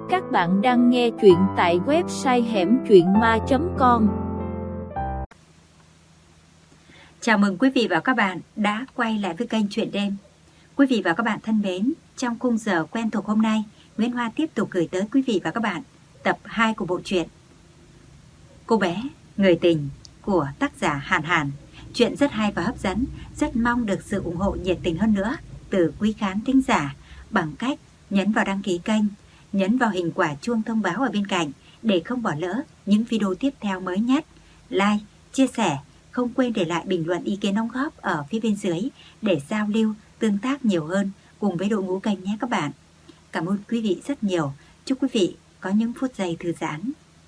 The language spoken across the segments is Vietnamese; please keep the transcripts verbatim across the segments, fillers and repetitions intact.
Các bạn đang nghe truyện tại website hẻm truyện ma chấm com. Chào mừng quý vị và các bạn đã quay lại với kênh Chuyện Đêm. Quý vị và các bạn thân mến, trong khung giờ quen thuộc hôm nay, Nguyễn Hoa tiếp tục gửi tới quý vị và các bạn tập hai của bộ truyện Cô bé người tình của tác giả Hàn Hàn. Chuyện rất hay và hấp dẫn, rất mong được sự ủng hộ nhiệt tình hơn nữa từ quý khán thính giả bằng cách nhấn vào đăng ký kênh, nhấn vào hình quả chuông thông báo ở bên cạnh để không bỏ lỡ những video tiếp theo mới nhất. Like, chia sẻ, không quên để lại bình luận ý kiến đóng góp ở phía bên dưới để giao lưu, tương tác nhiều hơn cùng với đội ngũ kênh nhé các bạn. Cảm ơn quý vị rất nhiều. Chúc quý vị có những phút giây thư giãn.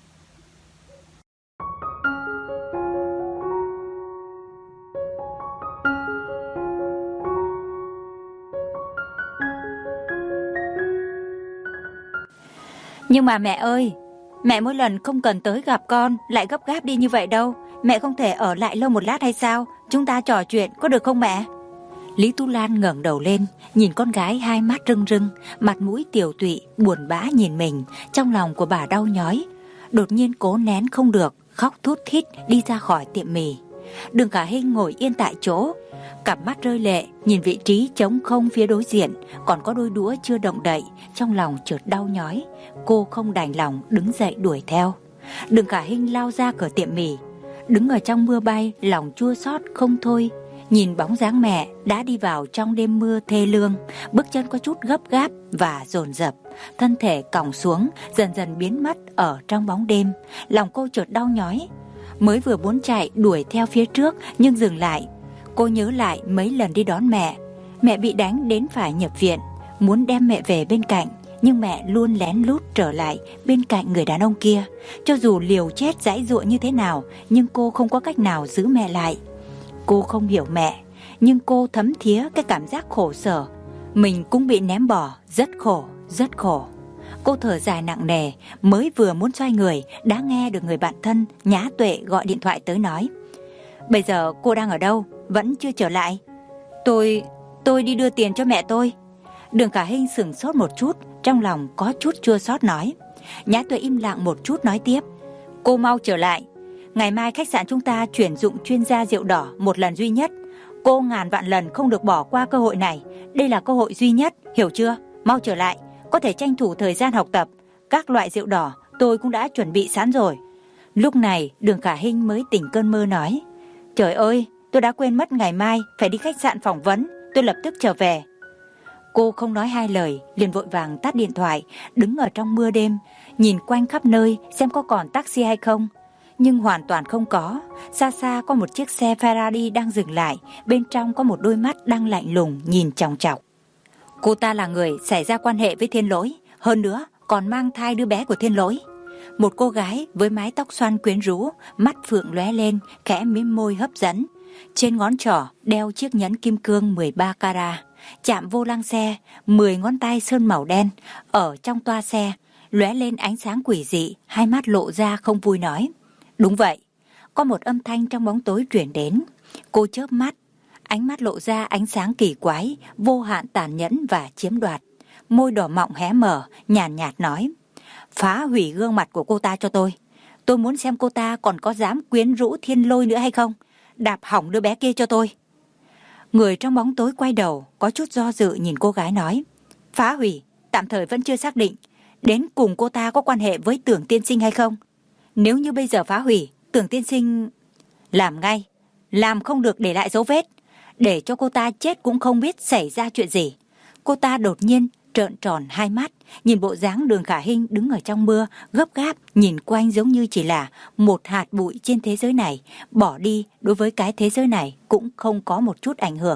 Nhưng mà mẹ ơi, mẹ mỗi lần không cần tới gặp con lại gấp gáp đi như vậy đâu. Mẹ không thể ở lại lâu một lát hay sao? Chúng ta trò chuyện có được không mẹ? Lý Tú Lan ngẩng đầu lên, nhìn con gái hai mắt rưng rưng, mặt mũi tiều tụy, buồn bã nhìn mình. Trong lòng của bà đau nhói, đột nhiên cố nén không được, khóc thút thít đi ra khỏi tiệm mì. Đường Khả Hinh ngồi yên tại chỗ, cặp mắt rơi lệ nhìn vị trí trống không phía đối diện, còn có đôi đũa chưa động đậy, trong lòng chợt đau nhói. Cô không đành lòng đứng dậy đuổi theo. Đường Khả Hinh lao ra cửa tiệm mì, đứng ở trong mưa bay, lòng chua xót không thôi. Nhìn bóng dáng mẹ đã đi vào trong đêm mưa thê lương, bước chân có chút gấp gáp và dồn dập, thân thể còng xuống dần dần biến mất ở trong bóng đêm. Lòng cô chợt đau nhói, mới vừa muốn chạy đuổi theo phía trước nhưng dừng lại. Cô nhớ lại mấy lần đi đón mẹ, mẹ bị đánh đến phải nhập viện, muốn đem mẹ về bên cạnh, nhưng mẹ luôn lén lút trở lại bên cạnh người đàn ông kia. Cho dù liều chết giãy giụa như thế nào, nhưng cô không có cách nào giữ mẹ lại. Cô không hiểu mẹ, nhưng cô thấm thía cái cảm giác khổ sở. Mình cũng bị ném bỏ, rất khổ, rất khổ. Cô thở dài nặng nề, mới vừa muốn xoay người, đã nghe được người bạn thân Nhã Tuệ gọi điện thoại tới nói: Bây giờ cô đang ở đâu? Vẫn chưa trở lại? Tôi, tôi đi đưa tiền cho mẹ tôi. Đường Khả Hinh sửng sốt một chút, trong lòng có chút chua xót nói. Nhã Tuệ im lặng một chút nói tiếp: Cô mau trở lại. Ngày mai khách sạn chúng ta chuyển dụng chuyên gia rượu đỏ một lần duy nhất. Cô ngàn vạn lần không được bỏ qua cơ hội này. Đây là cơ hội duy nhất, hiểu chưa? Mau trở lại, có thể tranh thủ thời gian học tập. Các loại rượu đỏ tôi cũng đã chuẩn bị sẵn rồi. Lúc này Đường Khả Hinh mới tỉnh cơn mơ nói: Trời ơi, tôi đã quên mất ngày mai phải đi khách sạn phỏng vấn. Tôi lập tức trở về. Cô không nói hai lời, liền vội vàng tắt điện thoại, đứng ở trong mưa đêm, nhìn quanh khắp nơi xem có còn taxi hay không. Nhưng hoàn toàn không có. Xa xa có một chiếc xe Ferrari đang dừng lại, bên trong có một đôi mắt đang lạnh lùng nhìn chòng chọc. Cô ta là người xảy ra quan hệ với Thiên Lỗi, hơn nữa còn mang thai đứa bé của Thiên Lỗi. Một cô gái với mái tóc xoăn quyến rũ, mắt phượng lóe lên, khẽ mím môi hấp dẫn. Trên ngón trỏ đeo chiếc nhẫn kim cương mười ba carat. Chạm vô lăng xe, mười ngón tay sơn màu đen. Ở trong toa xe lóe lên ánh sáng quỷ dị, hai mắt lộ ra không vui nói: Đúng vậy. Có một âm thanh trong bóng tối truyền đến. Cô chớp mắt, ánh mắt lộ ra ánh sáng kỳ quái, vô hạn tàn nhẫn và chiếm đoạt. Môi đỏ mọng hé mở, nhàn nhạt, nhạt nói: Phá hủy gương mặt của cô ta cho tôi. Tôi muốn xem cô ta còn có dám quyến rũ Thiên Lôi nữa hay không. Đạp hỏng đứa bé kia cho tôi. Người trong bóng tối quay đầu, có chút do dự nhìn cô gái nói: Phá hủy, tạm thời vẫn chưa xác định. Đến cùng cô ta có quan hệ với Tưởng tiên sinh hay không? Nếu như bây giờ phá hủy, Tưởng tiên sinh... Làm ngay, làm không được để lại dấu vết, để cho cô ta chết cũng không biết xảy ra chuyện gì. Cô ta đột nhiên trợn tròn hai mắt, nhìn bộ dáng Đường Khả Hinh đứng ở trong mưa, gấp gáp, nhìn quanh giống như chỉ là một hạt bụi trên thế giới này, bỏ đi đối với cái thế giới này cũng không có một chút ảnh hưởng.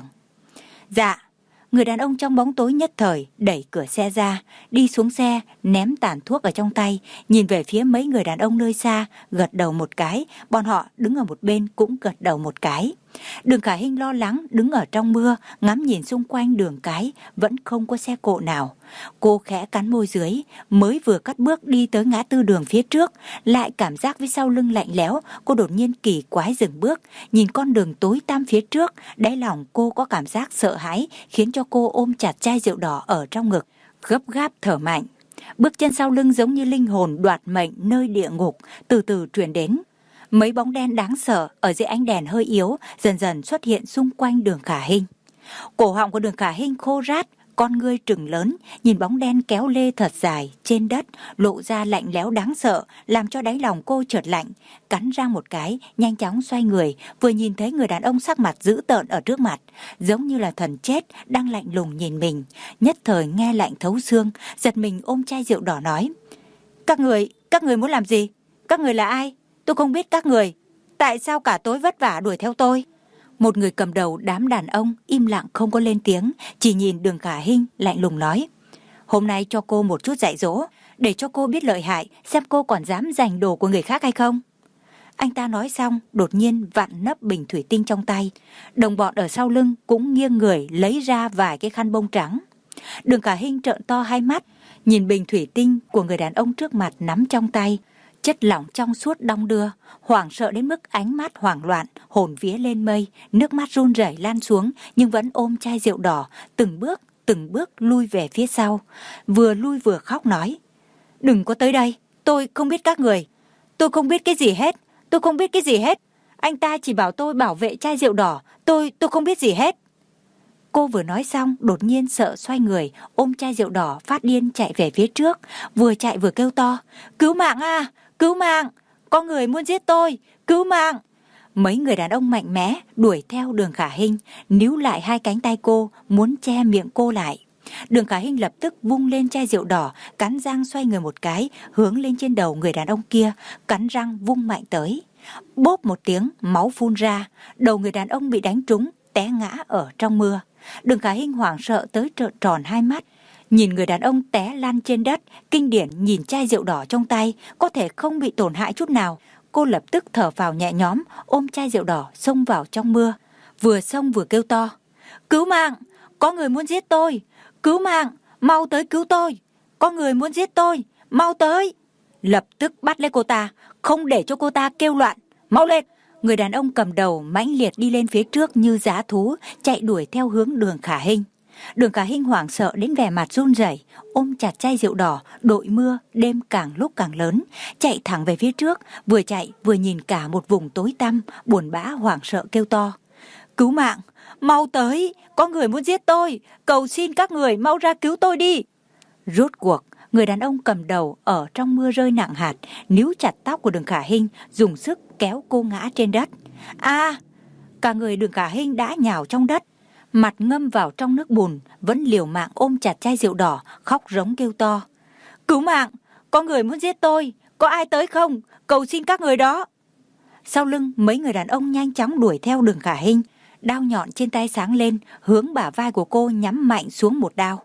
Dạ. Người đàn ông trong bóng tối nhất thời đẩy cửa xe ra, đi xuống xe, ném tàn thuốc ở trong tay, nhìn về phía mấy người đàn ông nơi xa, gật đầu một cái, bọn họ đứng ở một bên cũng gật đầu một cái. Đường Khả Hinh lo lắng đứng ở trong mưa, ngắm nhìn xung quanh đường cái, vẫn không có xe cộ nào. Cô khẽ cắn môi dưới, mới vừa cắt bước đi tới ngã tư đường phía trước, lại cảm giác phía sau lưng lạnh lẽo. Cô đột nhiên kỳ quái dừng bước, nhìn con đường tối tăm phía trước, đáy lòng cô có cảm giác sợ hãi, khiến cho cô ôm chặt chai rượu đỏ ở trong ngực, gấp gáp thở mạnh. bước chân sau lưng giống như linh hồn đoạt mệnh nơi địa ngục từ từ truyền đến. Mấy bóng đen đáng sợ ở dưới ánh đèn hơi yếu dần dần xuất hiện xung quanh Đường Khả Hinh. Cổ họng của Đường Khả Hinh khô rát, con ngươi trừng lớn, nhìn bóng đen kéo lê thật dài trên đất, lộ ra lạnh lẽo đáng sợ, làm cho đáy lòng cô chợt lạnh, cắn răng một cái, nhanh chóng xoay người, vừa nhìn thấy người đàn ông sắc mặt dữ tợn ở trước mặt, giống như là thần chết đang lạnh lùng nhìn mình, nhất thời nghe lạnh thấu xương, giật mình ôm chai rượu đỏ nói: "Các người, các người muốn làm gì? Các người là ai? Tôi không biết các người. Tại sao cả tối vất vả đuổi theo tôi?" Một người cầm đầu đám đàn ông im lặng không có lên tiếng, chỉ nhìn Đường Khả Hinh lạnh lùng nói: "Hôm nay cho cô một chút dạy dỗ, để cho cô biết lợi hại, xem cô còn dám giành đồ của người khác hay không." Anh ta nói xong, đột nhiên vặn nắp bình thủy tinh trong tay. Đồng bọn ở sau lưng cũng nghiêng người lấy ra vài cái khăn bông trắng. Đường Khả Hinh trợn to hai mắt, nhìn bình thủy tinh của người đàn ông trước mặt nắm trong tay. Chất lỏng trong suốt đong đưa, hoảng sợ đến mức ánh mắt hoảng loạn, hồn vía lên mây, nước mắt run rẩy lan xuống, nhưng vẫn ôm chai rượu đỏ, từng bước, từng bước lui về phía sau. Vừa lui vừa khóc nói: "Đừng có tới đây, tôi không biết các người. Tôi không biết cái gì hết, tôi không biết cái gì hết. Anh ta chỉ bảo tôi bảo vệ chai rượu đỏ, tôi, tôi không biết gì hết." Cô vừa nói xong, đột nhiên sợ xoay người, ôm chai rượu đỏ phát điên chạy về phía trước, vừa chạy vừa kêu to: "Cứu mạng à! Cứu mạng! Có người muốn giết tôi! Cứu mạng!" Mấy người đàn ông mạnh mẽ đuổi theo Đường Khả Hinh, níu lại hai cánh tay cô, muốn che miệng cô lại. Đường Khả Hinh lập tức vung lên chai rượu đỏ, cắn răng xoay người một cái, hướng lên trên đầu người đàn ông kia, cắn răng vung mạnh tới. Bốp một tiếng, máu phun ra, đầu người đàn ông bị đánh trúng, té ngã ở trong mưa. Đường Khả Hinh hoảng sợ tới trợn tròn hai mắt, nhìn người đàn ông té lăn trên đất, kinh điển nhìn chai rượu đỏ trong tay, có thể không bị tổn hại chút nào. Cô lập tức thở phào nhẹ nhõm, ôm chai rượu đỏ xông vào trong mưa, vừa xông vừa kêu to: "Cứu mạng! Có người muốn giết tôi! Cứu mạng! Mau tới cứu tôi! Có người muốn giết tôi! Mau tới!" Lập tức bắt lấy cô ta, không để cho cô ta kêu loạn. "Mau lên!" Người đàn ông cầm đầu mãnh liệt đi lên phía trước như dã thú, chạy đuổi theo hướng Đường Khả Hinh. Đường Khả Hinh hoảng sợ đến vẻ mặt run rẩy, ôm chặt chai rượu đỏ, đội mưa đêm càng lúc càng lớn, chạy thẳng về phía trước, vừa chạy vừa nhìn cả một vùng tối tăm, buồn bã hoảng sợ kêu to: "Cứu mạng! Mau tới! Có người muốn giết tôi! Cầu xin các người mau ra cứu tôi đi!" Rốt cuộc, người đàn ông cầm đầu ở trong mưa rơi nặng hạt, níu chặt tóc của Đường Khả Hinh, dùng sức kéo cô ngã trên đất. A! Cả người Đường Khả Hinh đã nhào trong đất, mặt ngâm vào trong nước bùn, vẫn liều mạng ôm chặt chai rượu đỏ, khóc rống kêu to: "Cứu mạng! Có người muốn giết tôi! Có ai tới không? Cầu xin các người đó!" Sau lưng, mấy người đàn ông nhanh chóng đuổi theo Đường Khả Hinh, đao nhọn trên tay sáng lên, hướng bả vai của cô nhắm mạnh xuống một đao.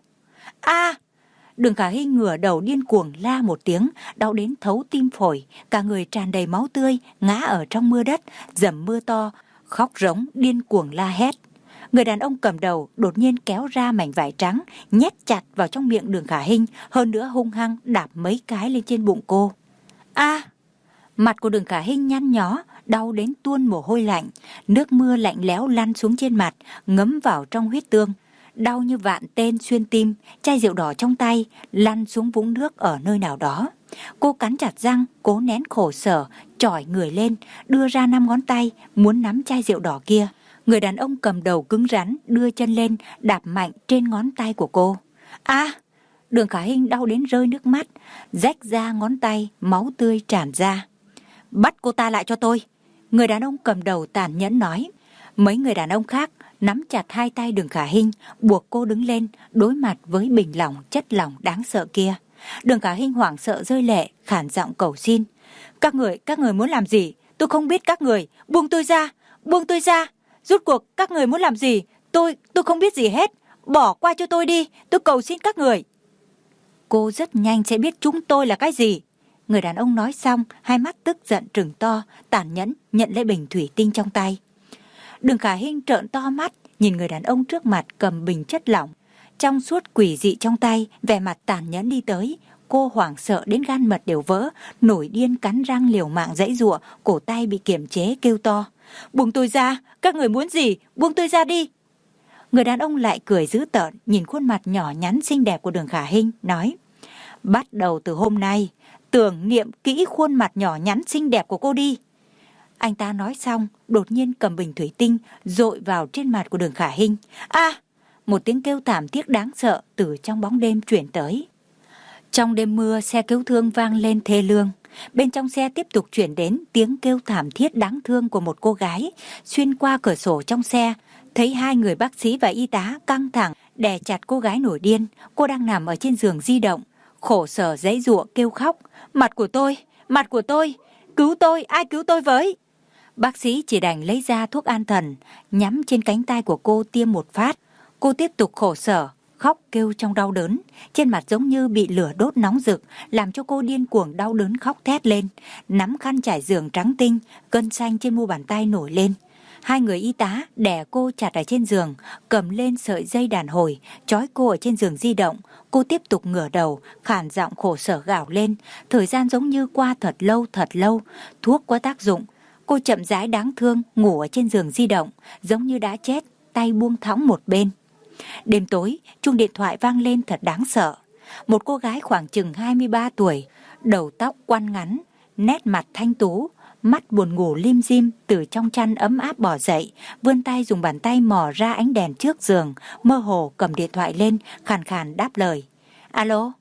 A! Đường Khả Hinh ngửa đầu điên cuồng la một tiếng, đau đến thấu tim phổi, cả người tràn đầy máu tươi, ngã ở trong mưa đất, dầm mưa to, khóc rống điên cuồng la hét. Người đàn ông cầm đầu đột nhiên kéo ra mảnh vải trắng, nhét chặt vào trong miệng Đường Khả Hinh, hơn nữa hung hăng đạp mấy cái lên trên bụng cô. A! Mặt của Đường Khả Hinh nhăn nhó, đau đến tuôn mồ hôi lạnh, nước mưa lạnh lẽo lăn xuống trên mặt, ngấm vào trong huyết tương. Đau như vạn tên xuyên tim, chai rượu đỏ trong tay lăn xuống vũng nước ở nơi nào đó. Cô cắn chặt răng, cố nén khổ sở, chỏi người lên, đưa ra năm ngón tay, muốn nắm chai rượu đỏ kia. Người đàn ông cầm đầu cứng rắn, đưa chân lên, đạp mạnh trên ngón tay của cô. A! Đường Khả Hinh đau đến rơi nước mắt, rách ra ngón tay, máu tươi tràn ra. "Bắt cô ta lại cho tôi!" Người đàn ông cầm đầu tàn nhẫn nói. Mấy người đàn ông khác nắm chặt hai tay Đường Khả Hinh, buộc cô đứng lên, đối mặt với bình lỏng chất lỏng đáng sợ kia. Đường Khả Hinh hoảng sợ rơi lệ, khản giọng cầu xin: "Các người, các người muốn làm gì? Tôi không biết các người, buông tôi ra, buông tôi ra! Rốt cuộc các người muốn làm gì? Tôi, tôi không biết gì hết, bỏ qua cho tôi đi, tôi cầu xin các người." Cô rất nhanh sẽ biết chúng tôi là cái gì. Người đàn ông nói xong, hai mắt tức giận trừng to, tàn nhẫn nhận lấy bình thủy tinh trong tay. Đường Khả Hinh trợn to mắt, nhìn người đàn ông trước mặt cầm bình chất lỏng trong suốt quỷ dị trong tay, vẻ mặt tàn nhẫn đi tới. Cô hoảng sợ đến gan mật đều vỡ, nổi điên cắn răng liều mạng giãy giụa, cổ tay bị kiềm chế kêu to: "Buông tôi ra, các người muốn gì? Buông tôi ra đi!" Người đàn ông lại cười dữ tợn, nhìn khuôn mặt nhỏ nhắn xinh đẹp của Đường Khả Hinh, nói: Bắt đầu từ hôm nay, tưởng niệm kỹ khuôn mặt nhỏ nhắn xinh đẹp của cô đi. Anh ta nói xong, đột nhiên cầm bình thủy tinh dội vào trên mặt của Đường Khả Hinh. A! Một tiếng kêu thảm thiết đáng sợ từ trong bóng đêm chuyển tới. Trong đêm mưa, xe cứu thương vang lên thê lương. Bên trong xe tiếp tục chuyển đến tiếng kêu thảm thiết đáng thương của một cô gái. Xuyên qua cửa sổ trong xe, thấy hai người bác sĩ và y tá căng thẳng đè chặt cô gái nổi điên. Cô đang nằm ở trên giường di động, khổ sở giãy giụa kêu khóc. Mặt của tôi, mặt của tôi, cứu tôi, ai cứu tôi với? Bác sĩ chỉ đành lấy ra thuốc an thần, nhắm trên cánh tay của cô tiêm một phát. Cô tiếp tục khổ sở, khóc kêu trong đau đớn, trên mặt giống như bị lửa đốt nóng rực, làm cho cô điên cuồng đau đớn khóc thét lên, nắm khăn trải giường trắng tinh, gân xanh trên mu bàn tay nổi lên. Hai người y tá đè cô chặt ở trên giường, cầm lên sợi dây đàn hồi, trói cô ở trên giường di động. Cô tiếp tục ngửa đầu, khàn giọng khổ sở gào lên. Thời gian giống như qua thật lâu thật lâu, thuốc có tác dụng. Cô chậm rãi đáng thương ngủ ở trên giường di động, giống như đã chết, tay buông thõng một bên. Đêm tối, chuông điện thoại vang lên thật đáng sợ. Một cô gái khoảng chừng hai mươi ba tuổi, đầu tóc quăn ngắn, nét mặt thanh tú, mắt buồn ngủ lim dim từ trong chăn ấm áp bò dậy, vươn tay dùng bàn tay mò ra ánh đèn trước giường, mơ hồ cầm điện thoại lên, khàn khàn đáp lời. Alo?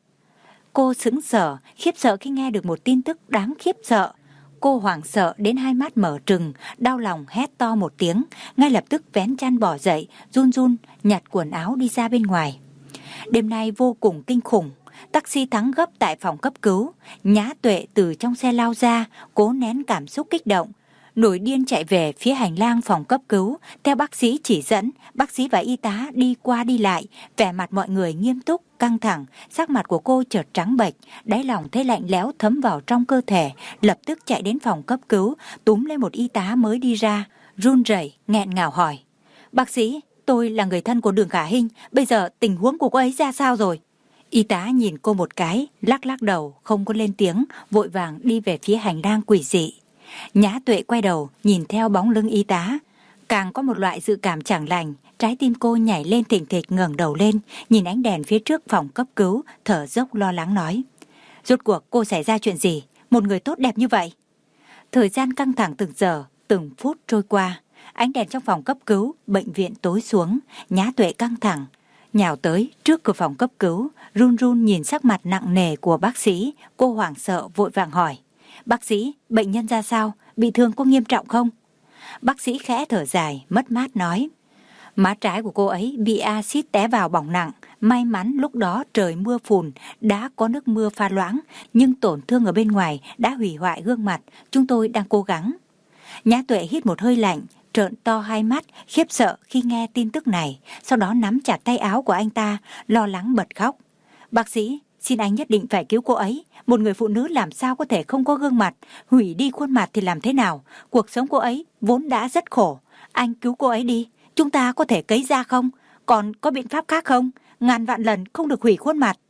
Cô sững sờ, khiếp sợ khi nghe được một tin tức đáng khiếp sợ. Cô hoảng sợ đến hai mắt mở trừng, đau lòng hét to một tiếng, ngay lập tức vén chăn bỏ dậy, run run nhặt quần áo đi ra bên ngoài. Đêm nay vô cùng kinh khủng. Taxi thắng gấp tại phòng cấp cứu. Nhã Tuệ từ trong xe lao ra, cố nén cảm xúc kích động, nổi điên chạy về phía hành lang phòng cấp cứu. Theo bác sĩ chỉ dẫn, bác sĩ và y tá đi qua đi lại, vẻ mặt mọi người nghiêm túc, căng thẳng. Sắc mặt của cô chợt trắng bệch, đáy lòng thấy lạnh lẽo thấm vào trong cơ thể. Lập tức chạy đến phòng cấp cứu, túm lên một y tá mới đi ra, run rẩy nghẹn ngào hỏi: Bác sĩ, tôi là người thân của Đường Khả Hinh, bây giờ tình huống của cô ấy ra sao rồi? Y tá nhìn cô một cái, lắc lắc đầu, không có lên tiếng, vội vàng đi về phía hành lang quỷ dị. Nhã Tuệ quay đầu, nhìn theo bóng lưng y tá. Càng có một loại dự cảm chẳng lành, trái tim cô nhảy lên thình thịch, ngẩng đầu lên, nhìn ánh đèn phía trước phòng cấp cứu, thở dốc lo lắng nói: Rốt cuộc cô xảy ra chuyện gì? Một người tốt đẹp như vậy. Thời gian căng thẳng từng giờ, từng phút trôi qua. Ánh đèn trong phòng cấp cứu, bệnh viện tối xuống. Nhã Tuệ căng thẳng, nhào tới trước cửa phòng cấp cứu, run run nhìn sắc mặt nặng nề của bác sĩ. Cô hoảng sợ vội vàng hỏi: Bác sĩ, bệnh nhân ra sao? Bị thương có nghiêm trọng không? Bác sĩ khẽ thở dài, mất mát nói: Má trái của cô ấy bị axit té vào bỏng nặng. May mắn lúc đó trời mưa phùn, đã có nước mưa pha loãng, nhưng tổn thương ở bên ngoài đã hủy hoại gương mặt. Chúng tôi đang cố gắng. Nhã Tuệ hít một hơi lạnh, trợn to hai mắt, khiếp sợ khi nghe tin tức này. Sau đó nắm chặt tay áo của anh ta, lo lắng bật khóc. Bác sĩ, xin anh nhất định phải cứu cô ấy. Một người phụ nữ làm sao có thể không có gương mặt? Hủy đi khuôn mặt thì làm thế nào? Cuộc sống cô ấy vốn đã rất khổ. Anh cứu cô ấy đi. Chúng ta có thể cấy ra không? Còn có biện pháp khác không? Ngàn vạn lần không được hủy khuôn mặt.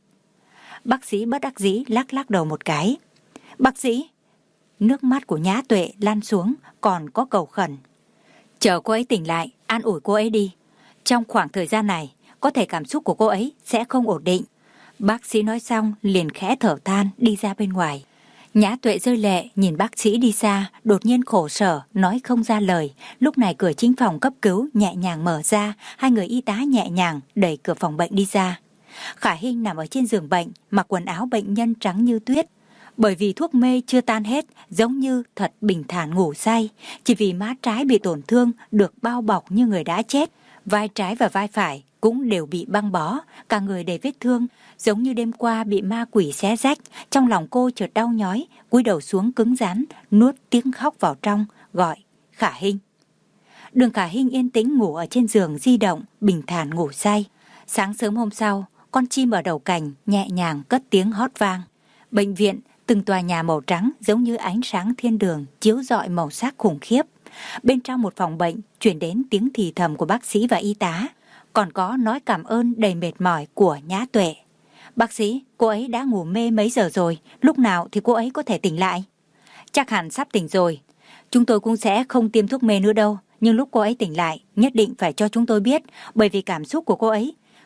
Bác sĩ bất đắc dĩ lắc lắc đầu một cái. Bác sĩ, nước mắt của Nhã Tuệ lan xuống, còn có cầu khẩn. Chờ cô ấy tỉnh lại, an ủi cô ấy đi. Trong khoảng thời gian này, có thể cảm xúc của cô ấy sẽ không ổn định. Bác sĩ nói xong liền khẽ thở than đi ra bên ngoài. Nhã Tuệ rơi lệ nhìn bác sĩ đi xa, đột nhiên khổ sở, nói không ra lời. Lúc này cửa chính phòng cấp cứu nhẹ nhàng mở ra, hai người y tá nhẹ nhàng đẩy cửa phòng bệnh đi ra. Khả Hinh nằm ở trên giường bệnh, mặc quần áo bệnh nhân trắng như tuyết. Bởi vì thuốc mê chưa tan hết, giống như thật bình thản ngủ say. Chỉ vì má trái bị tổn thương, được bao bọc như người đã chết. Vai trái và vai phải cũng đều bị băng bó, cả người đầy vết thương, giống như đêm qua bị ma quỷ xé rách. Trong lòng cô chợt đau nhói, cúi đầu xuống cứng rắn, nuốt tiếng khóc vào trong, gọi Khả Hinh. Đường Khả Hinh yên tĩnh ngủ ở trên giường di động, bình thản ngủ say. Sáng sớm hôm sau, con chim ở đầu cành nhẹ nhàng cất tiếng hót vang. Bệnh viện, từng tòa nhà màu trắng giống như ánh sáng thiên đường chiếu rọi màu sắc khủng khiếp. Bên trong một phòng bệnh chuyển đến tiếng thì thầm của bác sĩ và y tá, còn có nói cảm ơn đầy mệt mỏi của Nhã Tuệ. Bác sĩ, cô ấy đã ngủ mê mấy giờ rồi, lúc nào thì cô ấy có thể tỉnh lại? Chắc hẳn sắp tỉnh rồi. Chúng tôi cũng sẽ không tiêm thuốc mê nữa đâu, nhưng lúc cô ấy tỉnh lại nhất định phải cho chúng tôi biết, bởi vì cảm xúc của cô ấy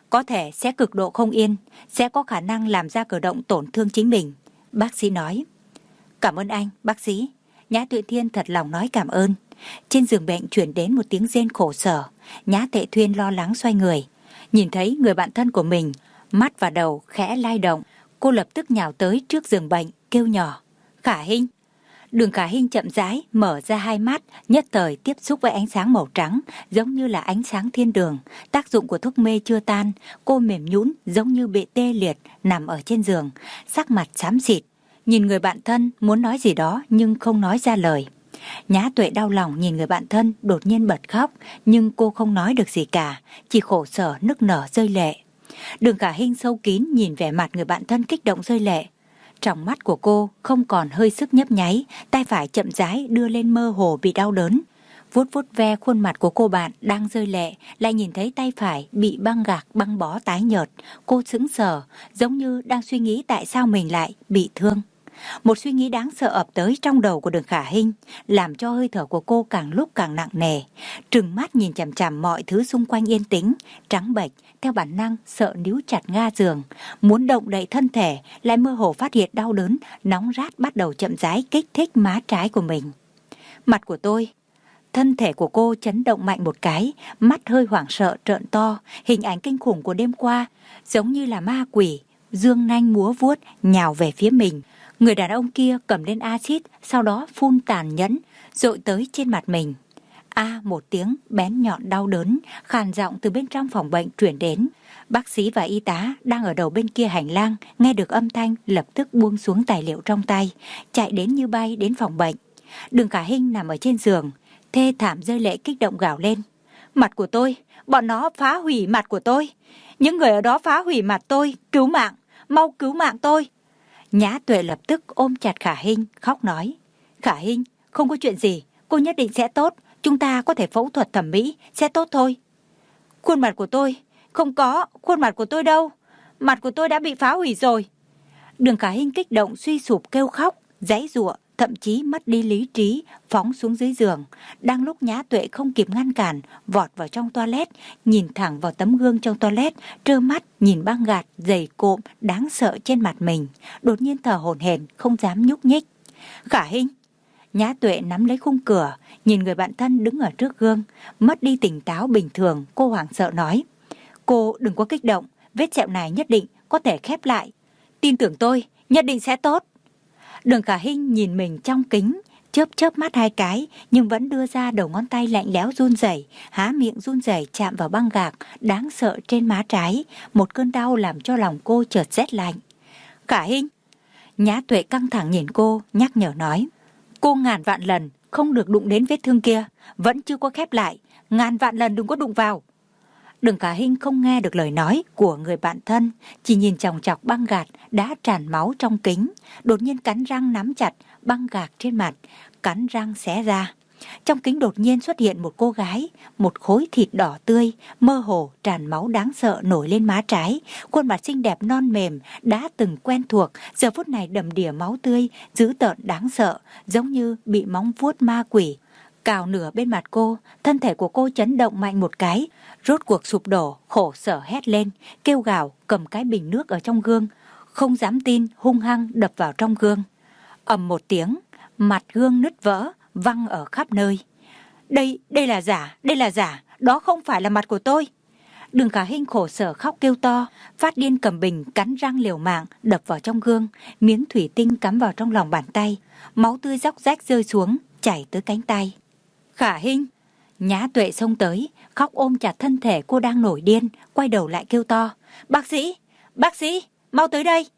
có thể sẽ cực độ không yên, sẽ có khả năng làm ra cử động tổn thương chính mình. Bác sĩ nói. Cảm ơn anh, bác sĩ. Nhã Tuệ Thiên thật lòng nói cảm ơn. Trên giường bệnh chuyển đến một tiếng rên khổ sở. Nhã Tuệ Thiên lo lắng xoay người. Nhìn thấy người bạn thân của mình, mắt và đầu khẽ lay động. Cô lập tức nhào tới trước giường bệnh, kêu nhỏ. Khả Hinh. Đường Khả Hinh chậm rãi mở ra hai mắt, nhất thời tiếp xúc với ánh sáng màu trắng, giống như là ánh sáng thiên đường. Tác dụng của thuốc mê chưa tan, cô mềm nhũn giống như bị tê liệt, nằm ở trên giường, sắc mặt xám xịt. Nhìn người bạn thân muốn nói gì đó nhưng không nói ra lời. Nhã Tuệ đau lòng nhìn người bạn thân đột nhiên bật khóc, nhưng cô không nói được gì cả, chỉ khổ sở nức nở rơi lệ. Đường Khả Hinh sâu kín nhìn vẻ mặt người bạn thân kích động rơi lệ. Trong mắt của cô không còn hơi sức nhấp nháy, tay phải chậm rãi đưa lên mơ hồ bị đau đớn. Vuốt vuốt ve khuôn mặt của cô bạn đang rơi lệ, lại nhìn thấy tay phải bị băng gạc băng bó tái nhợt. Cô sững sờ, giống như đang suy nghĩ tại sao mình lại bị thương. Một suy nghĩ đáng sợ ập tới trong đầu của Đường Khả Hinh, làm cho hơi thở của cô càng lúc càng nặng nề. Trừng mắt nhìn chằm chằm mọi thứ xung quanh yên tĩnh, trắng bệch, theo bản năng sợ níu chặt ga giường. Muốn động đậy thân thể, lại mơ hồ phát hiện đau đớn, nóng rát bắt đầu chậm rãi kích thích má trái của mình. Mặt của tôi. Thân thể của cô chấn động mạnh một cái, mắt hơi hoảng sợ trợn to, hình ảnh kinh khủng của đêm qua, giống như là ma quỷ, dương nanh múa vuốt, nhào về phía mình. Người đàn ông kia cầm lên axit, sau đó phun tàn nhẫn, dội tới trên mặt mình. A à, một tiếng bén nhọn đau đớn, khàn giọng từ bên trong phòng bệnh truyền đến. Bác sĩ và y tá đang ở đầu bên kia hành lang, nghe được âm thanh lập tức buông xuống tài liệu trong tay, chạy đến như bay đến phòng bệnh. Đường Khả Hinh nằm ở trên giường, thê thảm rơi lệ kích động gào lên. Mặt của tôi, bọn nó phá hủy mặt của tôi. Những người ở đó phá hủy mặt tôi, cứu mạng, mau cứu mạng tôi. Nhã Tuệ lập tức ôm chặt Khả Hinh, khóc nói. Khả Hinh, không có chuyện gì, cô nhất định sẽ tốt, chúng ta có thể phẫu thuật thẩm mỹ, sẽ tốt thôi. Khuôn mặt của tôi, không có, khuôn mặt của tôi đâu, mặt của tôi đã bị phá hủy rồi. Đường Khả Hinh kích động suy sụp kêu khóc, giãy giụa, thậm chí mất đi lý trí, phóng xuống dưới giường. Đang lúc Nhã Tuệ không kịp ngăn cản, vọt vào trong toilet, nhìn thẳng vào tấm gương trong toilet, trơ mắt nhìn băng gạc dày cộm đáng sợ trên mặt mình, đột nhiên thở hổn hển, không dám nhúc nhích. Khả Hinh. Nhã Tuệ nắm lấy khung cửa, nhìn người bạn thân đứng ở trước gương, mất đi tỉnh táo bình thường, cô hoảng sợ nói. Cô đừng có kích động, vết sẹo này nhất định có thể khép lại. Tin tưởng tôi, nhất định sẽ tốt. Đường Khả Hinh nhìn mình trong kính, chớp chớp mắt hai cái, nhưng vẫn đưa ra đầu ngón tay lạnh lẽo run rẩy, há miệng run rẩy chạm vào băng gạc đáng sợ trên má trái, một cơn đau làm cho lòng cô chợt rét lạnh. Khả Hinh. Nhã Tuệ căng thẳng nhìn cô, nhắc nhở nói. Cô ngàn vạn lần không được đụng đến vết thương kia, vẫn chưa có khép lại, ngàn vạn lần đừng có đụng vào. Đường Khả Hinh không nghe được lời nói của người bạn thân, chỉ nhìn chòng chọc băng gạc đã tràn máu trong kính, đột nhiên cắn răng nắm chặt băng gạc trên mặt, cắn răng xé ra. Trong kính đột nhiên xuất hiện một cô gái, một khối thịt đỏ tươi, mơ hồ tràn máu đáng sợ nổi lên má trái, khuôn mặt xinh đẹp non mềm đã từng quen thuộc, giờ phút này đầm đìa máu tươi, dữ tợn đáng sợ, giống như bị móng vuốt ma quỷ cào nửa bên mặt cô. Thân thể của cô chấn động mạnh một cái, rốt cuộc sụp đổ, khổ sở hét lên, kêu gào, cầm cái bình nước ở trong gương, không dám tin, hung hăng đập vào trong gương. Ầm một tiếng, mặt gương nứt vỡ, văng ở khắp nơi. Đây, đây là giả, đây là giả, đó không phải là mặt của tôi. Đường Khả Hinh khổ sở khóc kêu to, phát điên cầm bình cắn răng liều mạng đập vào trong gương, miếng thủy tinh cắm vào trong lòng bàn tay, máu tươi róc rách rơi xuống, chảy tới cánh tay. Khả Hinh. Nhã Tuệ xông tới, khóc ôm chặt thân thể cô đang nổi điên, quay đầu lại kêu to. Bác sĩ, bác sĩ, mau tới đây.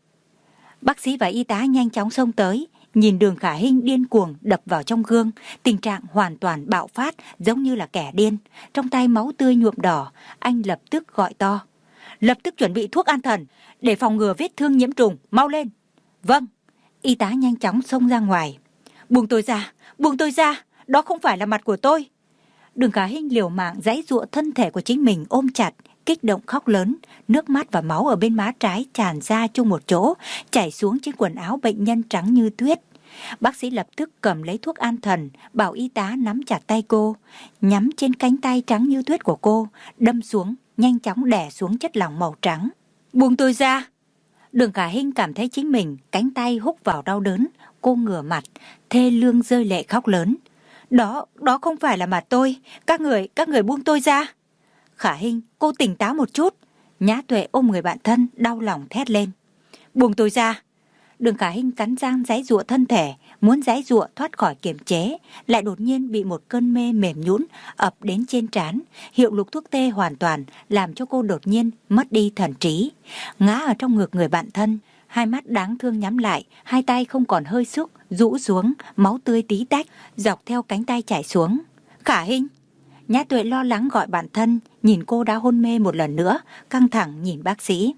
Bác sĩ và y tá nhanh chóng xông tới, nhìn Đường Khả Hinh điên cuồng đập vào trong gương, tình trạng hoàn toàn bạo phát, giống như là kẻ điên. Trong tay máu tươi nhuộm đỏ, anh lập tức gọi to. Lập tức chuẩn bị thuốc an thần, để phòng ngừa vết thương nhiễm trùng, mau lên. Vâng. Y tá nhanh chóng xông ra ngoài. Buông tôi ra, buông tôi ra, đó không phải là mặt của tôi. Đường Khả Hinh liều mạng giãy giụa thân thể của chính mình ôm chặt, kích động khóc lớn, nước mắt và máu ở bên má trái tràn ra chung một chỗ, chảy xuống trên quần áo bệnh nhân trắng như tuyết. Bác sĩ lập tức cầm lấy thuốc an thần, bảo y tá nắm chặt tay cô, nhắm trên cánh tay trắng như tuyết của cô, đâm xuống, nhanh chóng đè xuống chất lỏng màu trắng. Buông tôi ra! Đường Khả Hinh cảm thấy chính mình cánh tay húc vào đau đớn. Cô ngửa mặt, thê lương rơi lệ khóc lớn. Đó, đó không phải là mặt tôi. Các người, các người buông tôi ra. Khả Hinh, cô tỉnh táo một chút. Nhã Tuệ ôm người bạn thân, đau lòng thét lên. Buông tôi ra! Đường Khả Hinh cắn răng giãy giụa thân thể, muốn giãy giụa thoát khỏi kiềm chế, lại đột nhiên bị một cơn mê mềm nhũn ập đến trên trán. Hiệu lục thuốc tê hoàn toàn làm cho cô đột nhiên mất đi thần trí, ngã ở trong ngực người bạn thân, hai mắt đáng thương nhắm lại, hai tay không còn hơi sức, rũ xuống, máu tươi tí tách dọc theo cánh tay chảy xuống. Khả Hinh! Nhã Tuệ lo lắng gọi bạn thân, nhìn cô đã hôn mê một lần nữa, căng thẳng nhìn bác sĩ.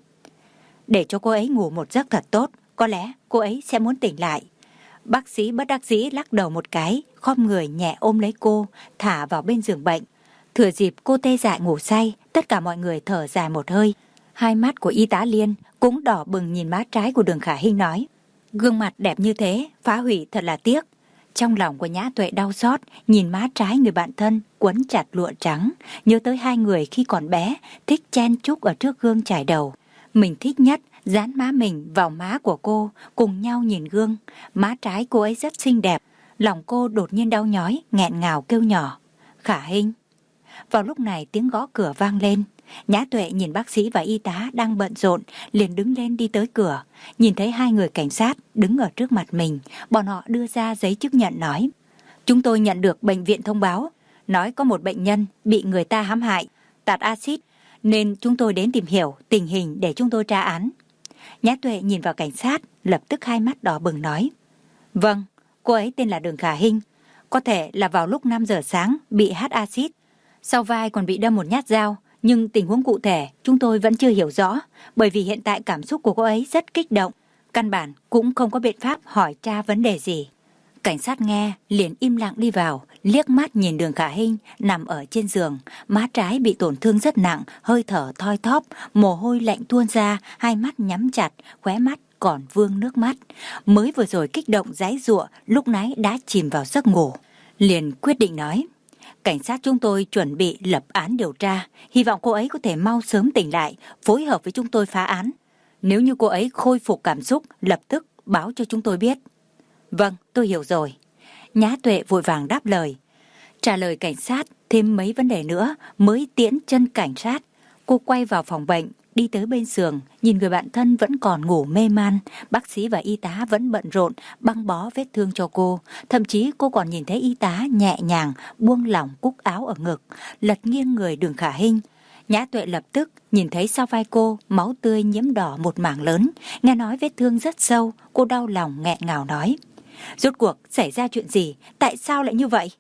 Để cho cô ấy ngủ một giấc thật tốt, có lẽ cô ấy sẽ muốn tỉnh lại. Bác sĩ bất đắc dĩ lắc đầu một cái, khom người nhẹ ôm lấy cô, thả vào bên giường bệnh. Thừa dịp cô tê dại ngủ say, tất cả mọi người thở dài một hơi. Hai mắt của y tá Liên cũng đỏ bừng nhìn má trái của Đường Khả Hinh nói. Gương mặt đẹp như thế, phá hủy thật là tiếc. Trong lòng của Nhã Tuệ đau xót, nhìn má trái người bạn thân quấn chặt lụa trắng, nhớ tới hai người khi còn bé, thích chen chúc ở trước gương chải đầu. Mình thích nhất dán má mình vào má của cô, cùng nhau nhìn gương. Má trái cô ấy rất xinh đẹp. Lòng cô đột nhiên đau nhói, nghẹn ngào kêu nhỏ. Khả Hinh! Vào lúc này tiếng gõ cửa vang lên. Nhã Tuệ nhìn bác sĩ và y tá đang bận rộn, liền đứng lên đi tới cửa. Nhìn thấy hai người cảnh sát đứng ở trước mặt mình, bọn họ đưa ra giấy chứng nhận nói. Chúng tôi nhận được bệnh viện thông báo, nói có một bệnh nhân bị người ta hãm hại, tạt axit, nên chúng tôi đến tìm hiểu tình hình để chúng tôi tra án. Nhã Tuệ nhìn vào cảnh sát, lập tức hai mắt đỏ bừng nói. Vâng, cô ấy tên là Đường Khả Hinh. Có thể là vào lúc năm giờ sáng bị hắt axit. Sau vai còn bị đâm một nhát dao, nhưng tình huống cụ thể chúng tôi vẫn chưa hiểu rõ, bởi vì hiện tại cảm xúc của cô ấy rất kích động. Căn bản cũng không có biện pháp hỏi tra vấn đề gì. Cảnh sát nghe liền im lặng đi vào, liếc mắt nhìn Đường Khả Hinh nằm ở trên giường, má trái bị tổn thương rất nặng, hơi thở thoi thóp, mồ hôi lạnh tuôn ra, hai mắt nhắm chặt, khóe mắt còn vương nước mắt. Mới vừa rồi kích động giãy giụa, lúc nãy đã chìm vào giấc ngủ. Liền quyết định nói, cảnh sát chúng tôi chuẩn bị lập án điều tra, hy vọng cô ấy có thể mau sớm tỉnh lại, phối hợp với chúng tôi phá án. Nếu như cô ấy khôi phục cảm xúc, lập tức báo cho chúng tôi biết. Vâng, tôi hiểu rồi. Nhã Tuệ vội vàng đáp lời. Trả lời cảnh sát thêm mấy vấn đề nữa mới tiễn chân cảnh sát. Cô quay vào phòng bệnh, đi tới bên giường, nhìn người bạn thân vẫn còn ngủ mê man. Bác sĩ và y tá vẫn bận rộn băng bó vết thương cho cô. Thậm chí cô còn nhìn thấy y tá nhẹ nhàng buông lỏng cúc áo ở ngực, lật nghiêng người Đường Khả Hinh. Nhã Tuệ lập tức nhìn thấy sau vai cô máu tươi nhiễm đỏ một mảng lớn. Nghe nói vết thương rất sâu, cô đau lòng nghẹn ngào nói. Rốt cuộc xảy ra chuyện gì? Tại sao lại như vậy?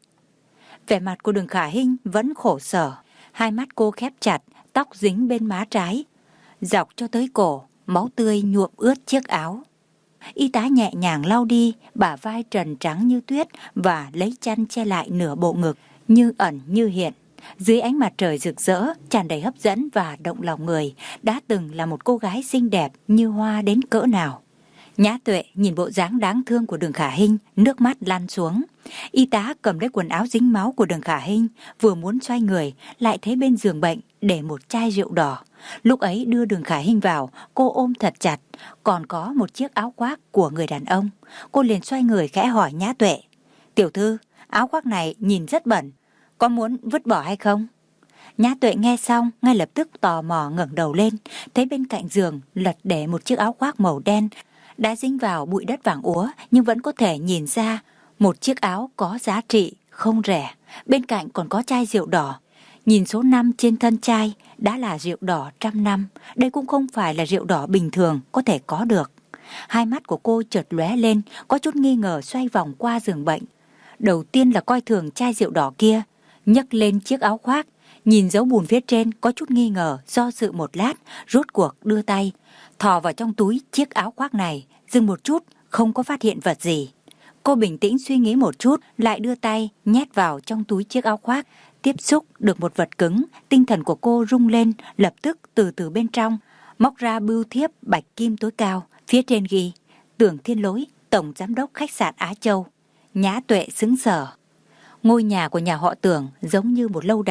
Vẻ mặt của Đường Khả Hinh vẫn khổ sở. Hai mắt cô khép chặt, tóc dính bên má trái, dọc cho tới cổ, máu tươi nhuộm ướt chiếc áo. Y tá nhẹ nhàng lau đi bả vai trần trắng như tuyết và lấy chăn che lại nửa bộ ngực, như ẩn như hiện. Dưới ánh mặt trời rực rỡ, tràn đầy hấp dẫn và động lòng người, đã từng là một cô gái xinh đẹp như hoa đến cỡ nào. Nhã Tuệ nhìn bộ dáng đáng thương của Đường Khả Hinh, nước mắt lăn xuống. Y tá cầm lấy quần áo dính máu của Đường Khả Hinh, vừa muốn xoay người, lại thấy bên giường bệnh để một chai rượu đỏ. Lúc ấy đưa Đường Khả Hinh vào, cô ôm thật chặt, còn có một chiếc áo khoác của người đàn ông. Cô liền xoay người khẽ hỏi Nhã Tuệ. Tiểu thư, áo khoác này nhìn rất bẩn, có muốn vứt bỏ hay không? Nhã Tuệ nghe xong, ngay lập tức tò mò ngẩng đầu lên, thấy bên cạnh giường lật để một chiếc áo khoác màu đen, đã dính vào bụi đất vàng úa, nhưng vẫn có thể nhìn ra một chiếc áo có giá trị, không rẻ. Bên cạnh còn có chai rượu đỏ. Nhìn số năm trên thân chai đã là rượu đỏ trăm năm. Đây cũng không phải là rượu đỏ bình thường có thể có được. Hai mắt của cô chợt lóe lên, có chút nghi ngờ xoay vòng qua giường bệnh. Đầu tiên là coi thường chai rượu đỏ kia, nhấc lên chiếc áo khoác, nhìn dấu bùn phía trên, có chút nghi ngờ, do dự một lát, rốt cuộc đưa tay thò vào trong túi chiếc áo khoác này, dừng một chút, không có phát hiện vật gì. Cô bình tĩnh suy nghĩ một chút, lại đưa tay nhét vào trong túi chiếc áo khoác, tiếp xúc được một vật cứng, tinh thần của cô rung lên, lập tức từ từ bên trong móc ra bưu thiếp bạch kim tối cao, phía trên ghi Tưởng Thiên Lỗi, tổng giám đốc khách sạn Á Châu. Nhã Tuệ sững sờ. Ngôi nhà của nhà họ Tưởng giống như một lâu đài,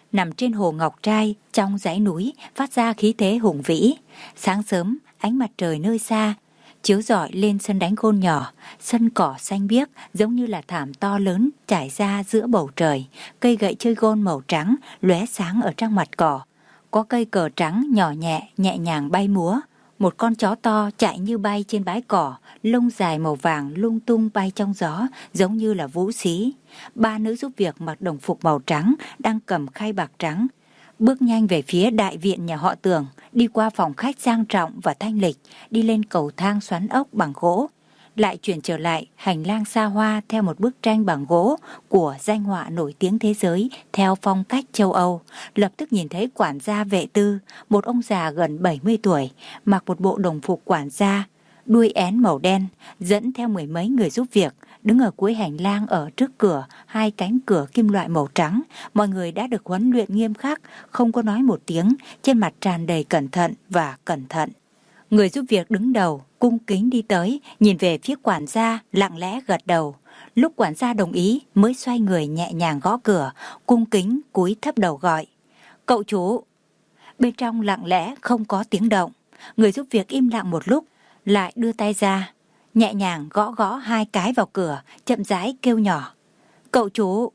nằm trên hồ ngọc trai trong dãy núi, phát ra khí thế hùng vĩ. Sáng sớm, ánh mặt trời nơi xa chiếu rọi lên sân đánh gôn nhỏ, sân cỏ xanh biếc giống như là thảm to lớn trải ra giữa bầu trời. Cây gậy chơi gôn màu trắng lóe sáng ở trong mặt cỏ. Có cây cờ trắng nhỏ nhẹ, nhẹ nhàng bay múa. Một con chó to chạy như bay trên bãi cỏ, lông dài màu vàng lung tung bay trong gió, giống như là vũ xí. Ba nữ giúp việc mặc đồng phục màu trắng, đang cầm khay bạc trắng, bước nhanh về phía đại viện nhà họ Tưởng, đi qua phòng khách sang trọng và thanh lịch, đi lên cầu thang xoắn ốc bằng gỗ, lại chuyển trở lại hành lang xa hoa theo một bức tranh bằng gỗ của danh họa nổi tiếng thế giới theo phong cách châu Âu. Lập tức nhìn thấy quản gia Vệ Tư, một ông già gần bảy mươi tuổi, mặc một bộ đồng phục quản gia, đuôi én màu đen, dẫn theo mười mấy người giúp việc, đứng ở cuối hành lang ở trước cửa, hai cánh cửa kim loại màu trắng. Mọi người đã được huấn luyện nghiêm khắc, không có nói một tiếng, trên mặt tràn đầy cẩn thận và cẩn thận. Người giúp việc đứng đầu, cung kính đi tới, nhìn về phía quản gia, lặng lẽ gật đầu. Lúc quản gia đồng ý, mới xoay người nhẹ nhàng gõ cửa, cung kính cúi thấp đầu gọi. Cậu chủ! Bên trong lặng lẽ không có tiếng động. Người giúp việc im lặng một lúc, lại đưa tay ra, nhẹ nhàng gõ gõ hai cái vào cửa, chậm rãi kêu nhỏ. Cậu chủ!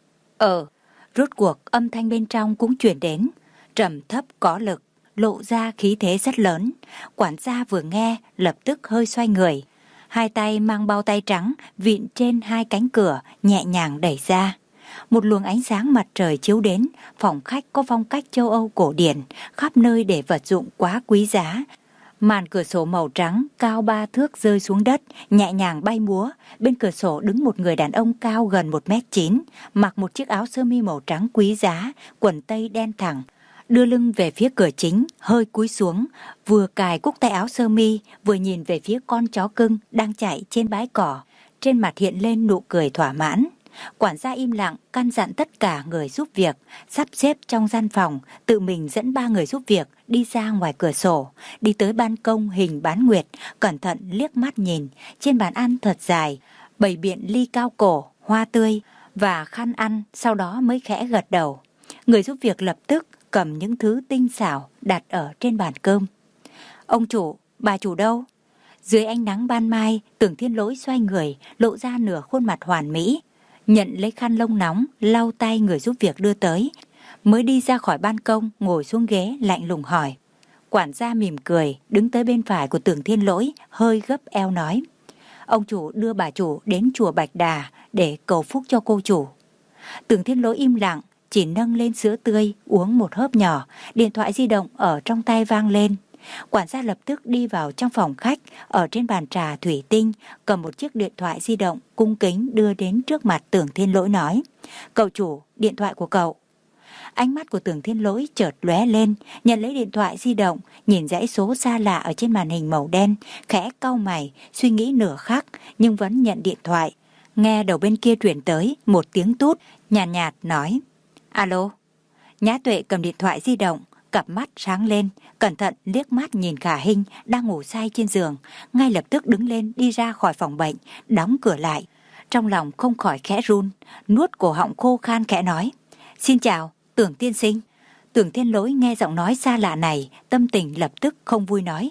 Ờ, rốt cuộc âm thanh bên trong cũng chuyển đến, trầm thấp có lực, lộ ra khí thế rất lớn. Quản gia vừa nghe, lập tức hơi xoay người. Hai tay mang bao tay trắng, vịn trên hai cánh cửa, nhẹ nhàng đẩy ra. Một luồng ánh sáng mặt trời chiếu đến, phòng khách có phong cách châu Âu cổ điển, khắp nơi để vật dụng quá quý giá. Màn cửa sổ màu trắng cao ba thước rơi xuống đất, nhẹ nhàng bay múa. Bên cửa sổ đứng một người đàn ông cao gần một mét chín, mặc một chiếc áo sơ mi màu trắng quý giá, quần tây đen thẳng, đưa lưng về phía cửa chính, hơi cúi xuống, vừa cài cúc tay áo sơ mi, vừa nhìn về phía con chó cưng đang chạy trên bãi cỏ. Trên mặt hiện lên nụ cười thỏa mãn. Quản gia im lặng căn dặn tất cả người giúp việc sắp xếp trong gian phòng, tự mình dẫn ba người giúp việc đi ra ngoài cửa sổ, đi tới ban công hình bán nguyệt, cẩn thận liếc mắt nhìn. Trên bàn ăn thật dài, bày biện ly cao cổ, hoa tươi và khăn ăn, sau đó mới khẽ gật đầu. Người giúp việc lập tức cầm những thứ tinh xảo đặt ở trên bàn cơm. Ông chủ, bà chủ đâu? Dưới ánh nắng ban mai, Tưởng Thiên Lỗi xoay người, lộ ra nửa khuôn mặt hoàn mỹ, nhận lấy khăn lông nóng, lau tay người giúp việc đưa tới, mới đi ra khỏi ban công, ngồi xuống ghế lạnh lùng hỏi. Quản gia mỉm cười, đứng tới bên phải của Tưởng Thiên Lỗi, hơi gấp eo nói. Ông chủ đưa bà chủ đến chùa Bạch Đà để cầu phúc cho cô chủ. Tưởng Thiên Lỗi im lặng, chỉ nâng lên sữa tươi, uống một hớp nhỏ, điện thoại di động ở trong tay vang lên. Quản gia lập tức đi vào trong phòng khách, ở trên bàn trà thủy tinh, cầm một chiếc điện thoại di động, cung kính đưa đến trước mặt Tưởng Thiên Lỗi nói. Cậu chủ, điện thoại của cậu. Ánh mắt của Tưởng Thiên Lỗi chợt lóe lên, nhận lấy điện thoại di động, nhìn dãy số xa lạ ở trên màn hình màu đen, khẽ cau mày, suy nghĩ nửa khắc, nhưng vẫn nhận điện thoại. Nghe đầu bên kia truyền tới một tiếng tút, nhàn nhạt, nhạt nói. Alo. Nhã Tuệ cầm điện thoại di động, cặp mắt sáng lên, cẩn thận liếc mắt nhìn Khả Hinh đang ngủ say trên giường, ngay lập tức đứng lên đi ra khỏi phòng bệnh, đóng cửa lại. Trong lòng không khỏi khẽ run, nuốt cổ họng khô khan khẽ nói. Xin chào, Tưởng tiên sinh. Tưởng Thiên Lỗi nghe giọng nói xa lạ này, tâm tình lập tức không vui nói.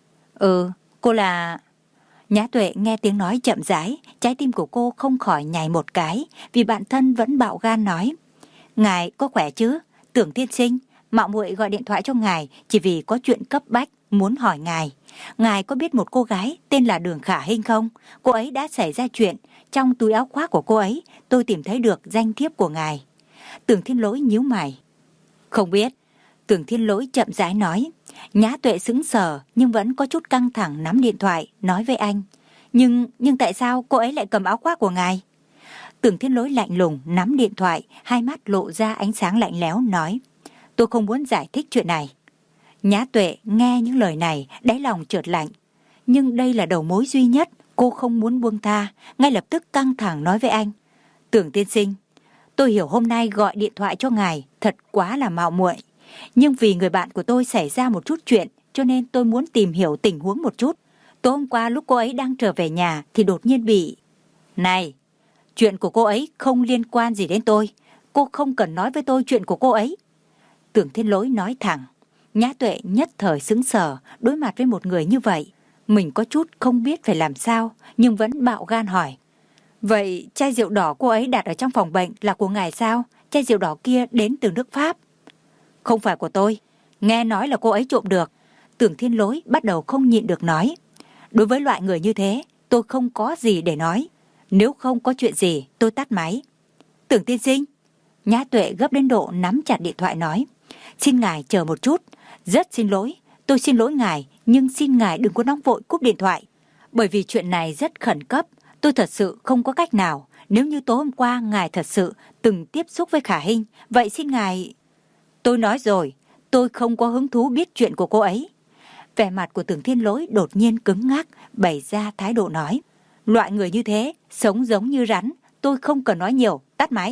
Ừ, cô là... Nhã Tuệ nghe tiếng nói chậm rãi, trái tim của cô không khỏi nhảy một cái, vì bạn thân vẫn bạo gan nói. Ngài có khỏe chứ? Tưởng tiên sinh, mạo muội gọi điện thoại cho ngài chỉ vì có chuyện cấp bách muốn hỏi ngài. Ngài có biết một cô gái tên là Đường Khả Hinh không? Cô ấy đã xảy ra chuyện, trong túi áo khoác của cô ấy tôi tìm thấy được danh thiếp của ngài. Tưởng Thiên Lỗi nhíu mày. Không biết. Tưởng Thiên Lỗi chậm rãi nói. Nhã Tuệ sững sờ nhưng vẫn có chút căng thẳng nắm điện thoại nói với anh. Nhưng, nhưng tại sao cô ấy lại cầm áo khoác của ngài? Tưởng Thiên Lỗi lạnh lùng nắm điện thoại, hai mắt lộ ra ánh sáng lạnh lẽo nói. Tôi không muốn giải thích chuyện này. Nhã Tuệ nghe những lời này, đáy lòng chợt lạnh. Nhưng đây là đầu mối duy nhất, cô không muốn buông tha, ngay lập tức căng thẳng nói với anh. Tưởng tiên sinh, tôi hiểu hôm nay gọi điện thoại cho ngài thật quá là mạo muội, nhưng vì người bạn của tôi xảy ra một chút chuyện, cho nên tôi muốn tìm hiểu tình huống một chút. Tối hôm qua lúc cô ấy đang trở về nhà thì đột nhiên bị... Này, chuyện của cô ấy không liên quan gì đến tôi. Cô cô không cần nói với tôi chuyện của cô ấy. Tưởng Thiên Lỗi nói thẳng. Nhã Tuệ nhất thời sững sờ đối mặt với một người như vậy. Mình có chút không biết phải làm sao, nhưng vẫn bạo gan hỏi. Vậy chai rượu đỏ cô ấy đặt ở trong phòng bệnh là của ngài sao? Chai rượu đỏ kia đến từ nước Pháp. Không phải của tôi. Nghe nói là cô ấy trộm được. Tưởng Thiên Lỗi bắt đầu không nhịn được nói. Đối với loại người như thế, tôi không có gì để nói. Nếu không có chuyện gì, tôi tắt máy. Tưởng tiên sinh. Nhã Tuệ gấp đến độ nắm chặt điện thoại nói. Xin ngài chờ một chút. Rất xin lỗi. Tôi xin lỗi ngài, nhưng xin ngài đừng có nóng vội cúp điện thoại. Bởi vì chuyện này rất khẩn cấp. Tôi thật sự không có cách nào. Nếu như tối hôm qua ngài thật sự từng tiếp xúc với Khả Hinh, vậy xin ngài... Tôi nói rồi, tôi không có hứng thú biết chuyện của cô ấy. Vẻ mặt của Tưởng Thiên Lỗi đột nhiên cứng ngắc, bày ra thái độ nói. Loại người như thế, sống giống như rắn, tôi không cần nói nhiều, tắt máy.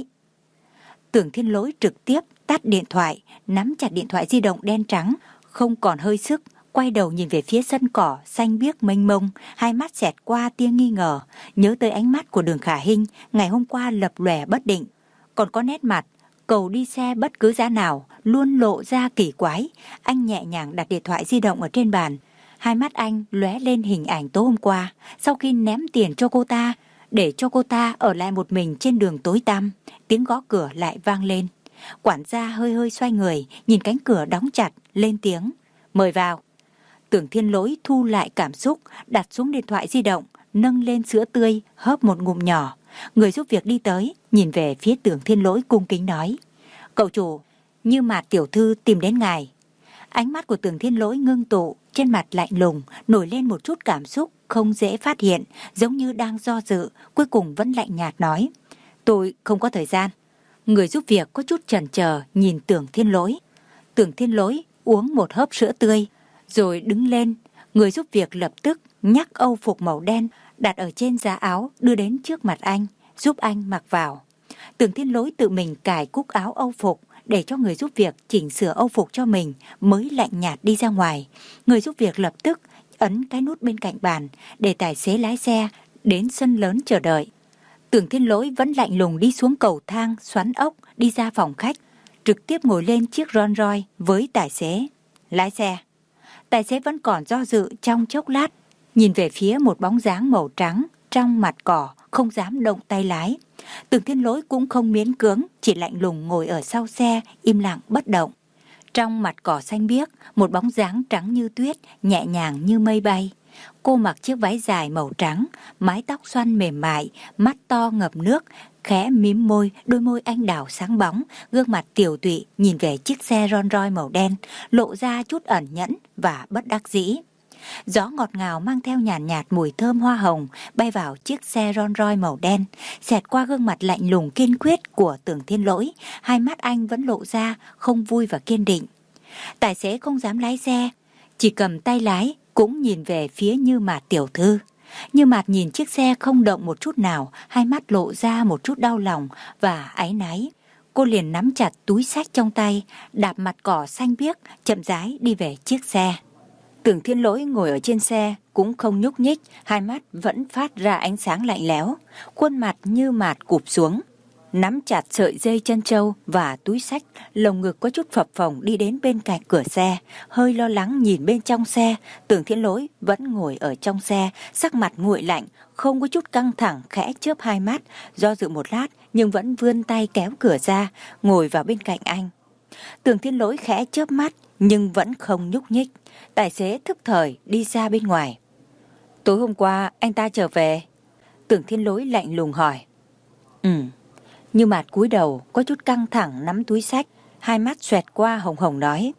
Tưởng Thiên Lỗi trực tiếp tắt điện thoại, nắm chặt điện thoại di động đen trắng, không còn hơi sức, quay đầu nhìn về phía sân cỏ xanh biếc mênh mông, hai mắt xẹt qua tia nghi ngờ, nhớ tới ánh mắt của Đường Khả Hinh ngày hôm qua lập lòe bất định, còn có nét mặt cầu đi xe bất cứ giá nào luôn lộ ra kỳ quái. Anh nhẹ nhàng đặt điện thoại di động ở trên bàn, hai mắt anh lóe lên hình ảnh tối hôm qua, sau khi ném tiền cho cô ta, để cho cô ta ở lại một mình trên đường tối tăm. Tiếng gõ cửa lại vang lên. Quản gia hơi hơi xoay người, nhìn cánh cửa đóng chặt, lên tiếng. Mời vào. Tưởng Thiên Lỗi thu lại cảm xúc, đặt xuống điện thoại di động, nâng lên sữa tươi, hớp một ngụm nhỏ. Người giúp việc đi tới, nhìn về phía Tưởng Thiên Lỗi cung kính nói. Cậu chủ, Như Mạt tiểu thư tìm đến ngài. Ánh mắt của Tưởng Thiên Lỗi ngưng tụ, trên mặt lạnh lùng, nổi lên một chút cảm xúc không dễ phát hiện, giống như đang do dự, cuối cùng vẫn lạnh nhạt nói. Tôi không có thời gian. Người giúp việc có chút chần chờ nhìn Tưởng Thiên Lỗi. Tưởng Thiên Lỗi uống một hớp sữa tươi, rồi đứng lên. Người giúp việc lập tức nhắc âu phục màu đen đặt ở trên giá áo đưa đến trước mặt anh, giúp anh mặc vào. Tưởng Thiên Lỗi tự mình cài cúc áo âu phục, để cho người giúp việc chỉnh sửa âu phục cho mình, mới lạnh nhạt đi ra ngoài. Người giúp việc lập tức ấn cái nút bên cạnh bàn để tài xế lái xe đến sân lớn chờ đợi. Tưởng Thiên Lỗi vẫn lạnh lùng đi xuống cầu thang xoắn ốc, đi ra phòng khách, trực tiếp ngồi lên chiếc Rolls Royce với tài xế. Lái xe. Tài xế vẫn còn do dự trong chốc lát, nhìn về phía một bóng dáng màu trắng trong mặt cỏ, không dám động tay lái. Tưởng Thiên Lỗi cũng không miễn cưỡng, chỉ lạnh lùng ngồi ở sau xe, im lặng bất động. Trong mặt cỏ xanh biếc, một bóng dáng trắng như tuyết, nhẹ nhàng như mây bay. Cô mặc chiếc váy dài màu trắng, mái tóc xoăn mềm mại, mắt to ngập nước, khẽ mím môi, đôi môi anh đào sáng bóng, gương mặt tiều tụy nhìn về chiếc xe Rolls Royce màu đen, lộ ra chút ẩn nhẫn và bất đắc dĩ. Gió ngọt ngào mang theo nhàn nhạt, nhạt mùi thơm hoa hồng bay vào chiếc xe Rolls Royce màu đen, xẹt qua gương mặt lạnh lùng kiên quyết của Tưởng Thiên Lỗi, hai mắt anh vẫn lộ ra không vui và kiên định. Tài xế không dám lái xe, chỉ cầm tay lái, cũng nhìn về phía Như Mạt tiểu thư. Như Mạt nhìn chiếc xe không động một chút nào, hai mắt lộ ra một chút đau lòng và áy náy. Cô liền nắm chặt túi xách trong tay, đạp mặt cỏ xanh biếc, chậm rãi đi về chiếc xe. Tưởng Thiên Lỗi ngồi ở trên xe cũng không nhúc nhích, hai mắt vẫn phát ra ánh sáng lạnh lẽo. Khuôn mặt Như Mạt cụp xuống, nắm chặt sợi dây chân trâu và túi xách, lồng ngực có chút phập phồng đi đến bên cạnh cửa xe, hơi lo lắng nhìn bên trong xe. Tưởng Thiên Lỗi vẫn ngồi ở trong xe, sắc mặt nguội lạnh, không có chút căng thẳng, khẽ chớp hai mắt, do dự một lát nhưng vẫn vươn tay kéo cửa ra, ngồi vào bên cạnh anh. Tưởng Thiên Lỗi khẽ chớp mắt nhưng vẫn không nhúc nhích. Tài xế thức thời đi ra bên ngoài. Tối hôm qua anh ta trở về? Tưởng Thiên Lỗi lạnh lùng hỏi. Ừ. Như Mạt cúi đầu có chút căng thẳng nắm túi xách, hai mắt xoẹt qua hồng hồng nói.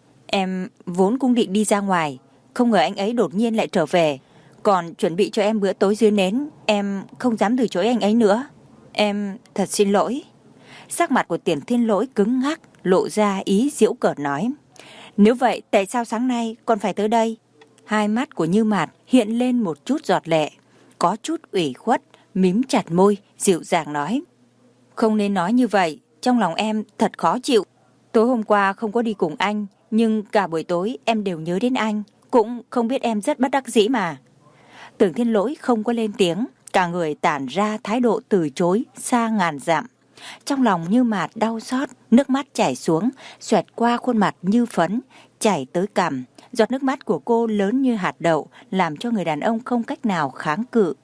Em vốn cũng định đi ra ngoài, không ngờ anh ấy đột nhiên lại trở về, còn chuẩn bị cho em bữa tối dưới nến, em không dám từ chối anh ấy nữa. Em thật xin lỗi. Sắc mặt của Tưởng Thiên Lỗi cứng ngắc, lộ ra ý giễu cợt nói. Nếu vậy tại sao sáng nay con phải tới đây? Hai mắt của Như Mạt hiện lên một chút giọt lệ, có chút ủy khuất, mím chặt môi, dịu dàng nói. Không nên nói như vậy, trong lòng em thật khó chịu. Tối hôm qua không có đi cùng anh, nhưng cả buổi tối em đều nhớ đến anh, cũng không biết em rất bất đắc dĩ mà. Tưởng Thiên Lỗi không có lên tiếng, cả người tản ra thái độ từ chối xa ngàn dặm. Trong lòng Như Mạt đau xót, nước mắt chảy xuống, xoẹt qua khuôn mặt như phấn, chảy tới cằm. Giọt nước mắt của cô lớn như hạt đậu, làm cho người đàn ông không cách nào kháng cự.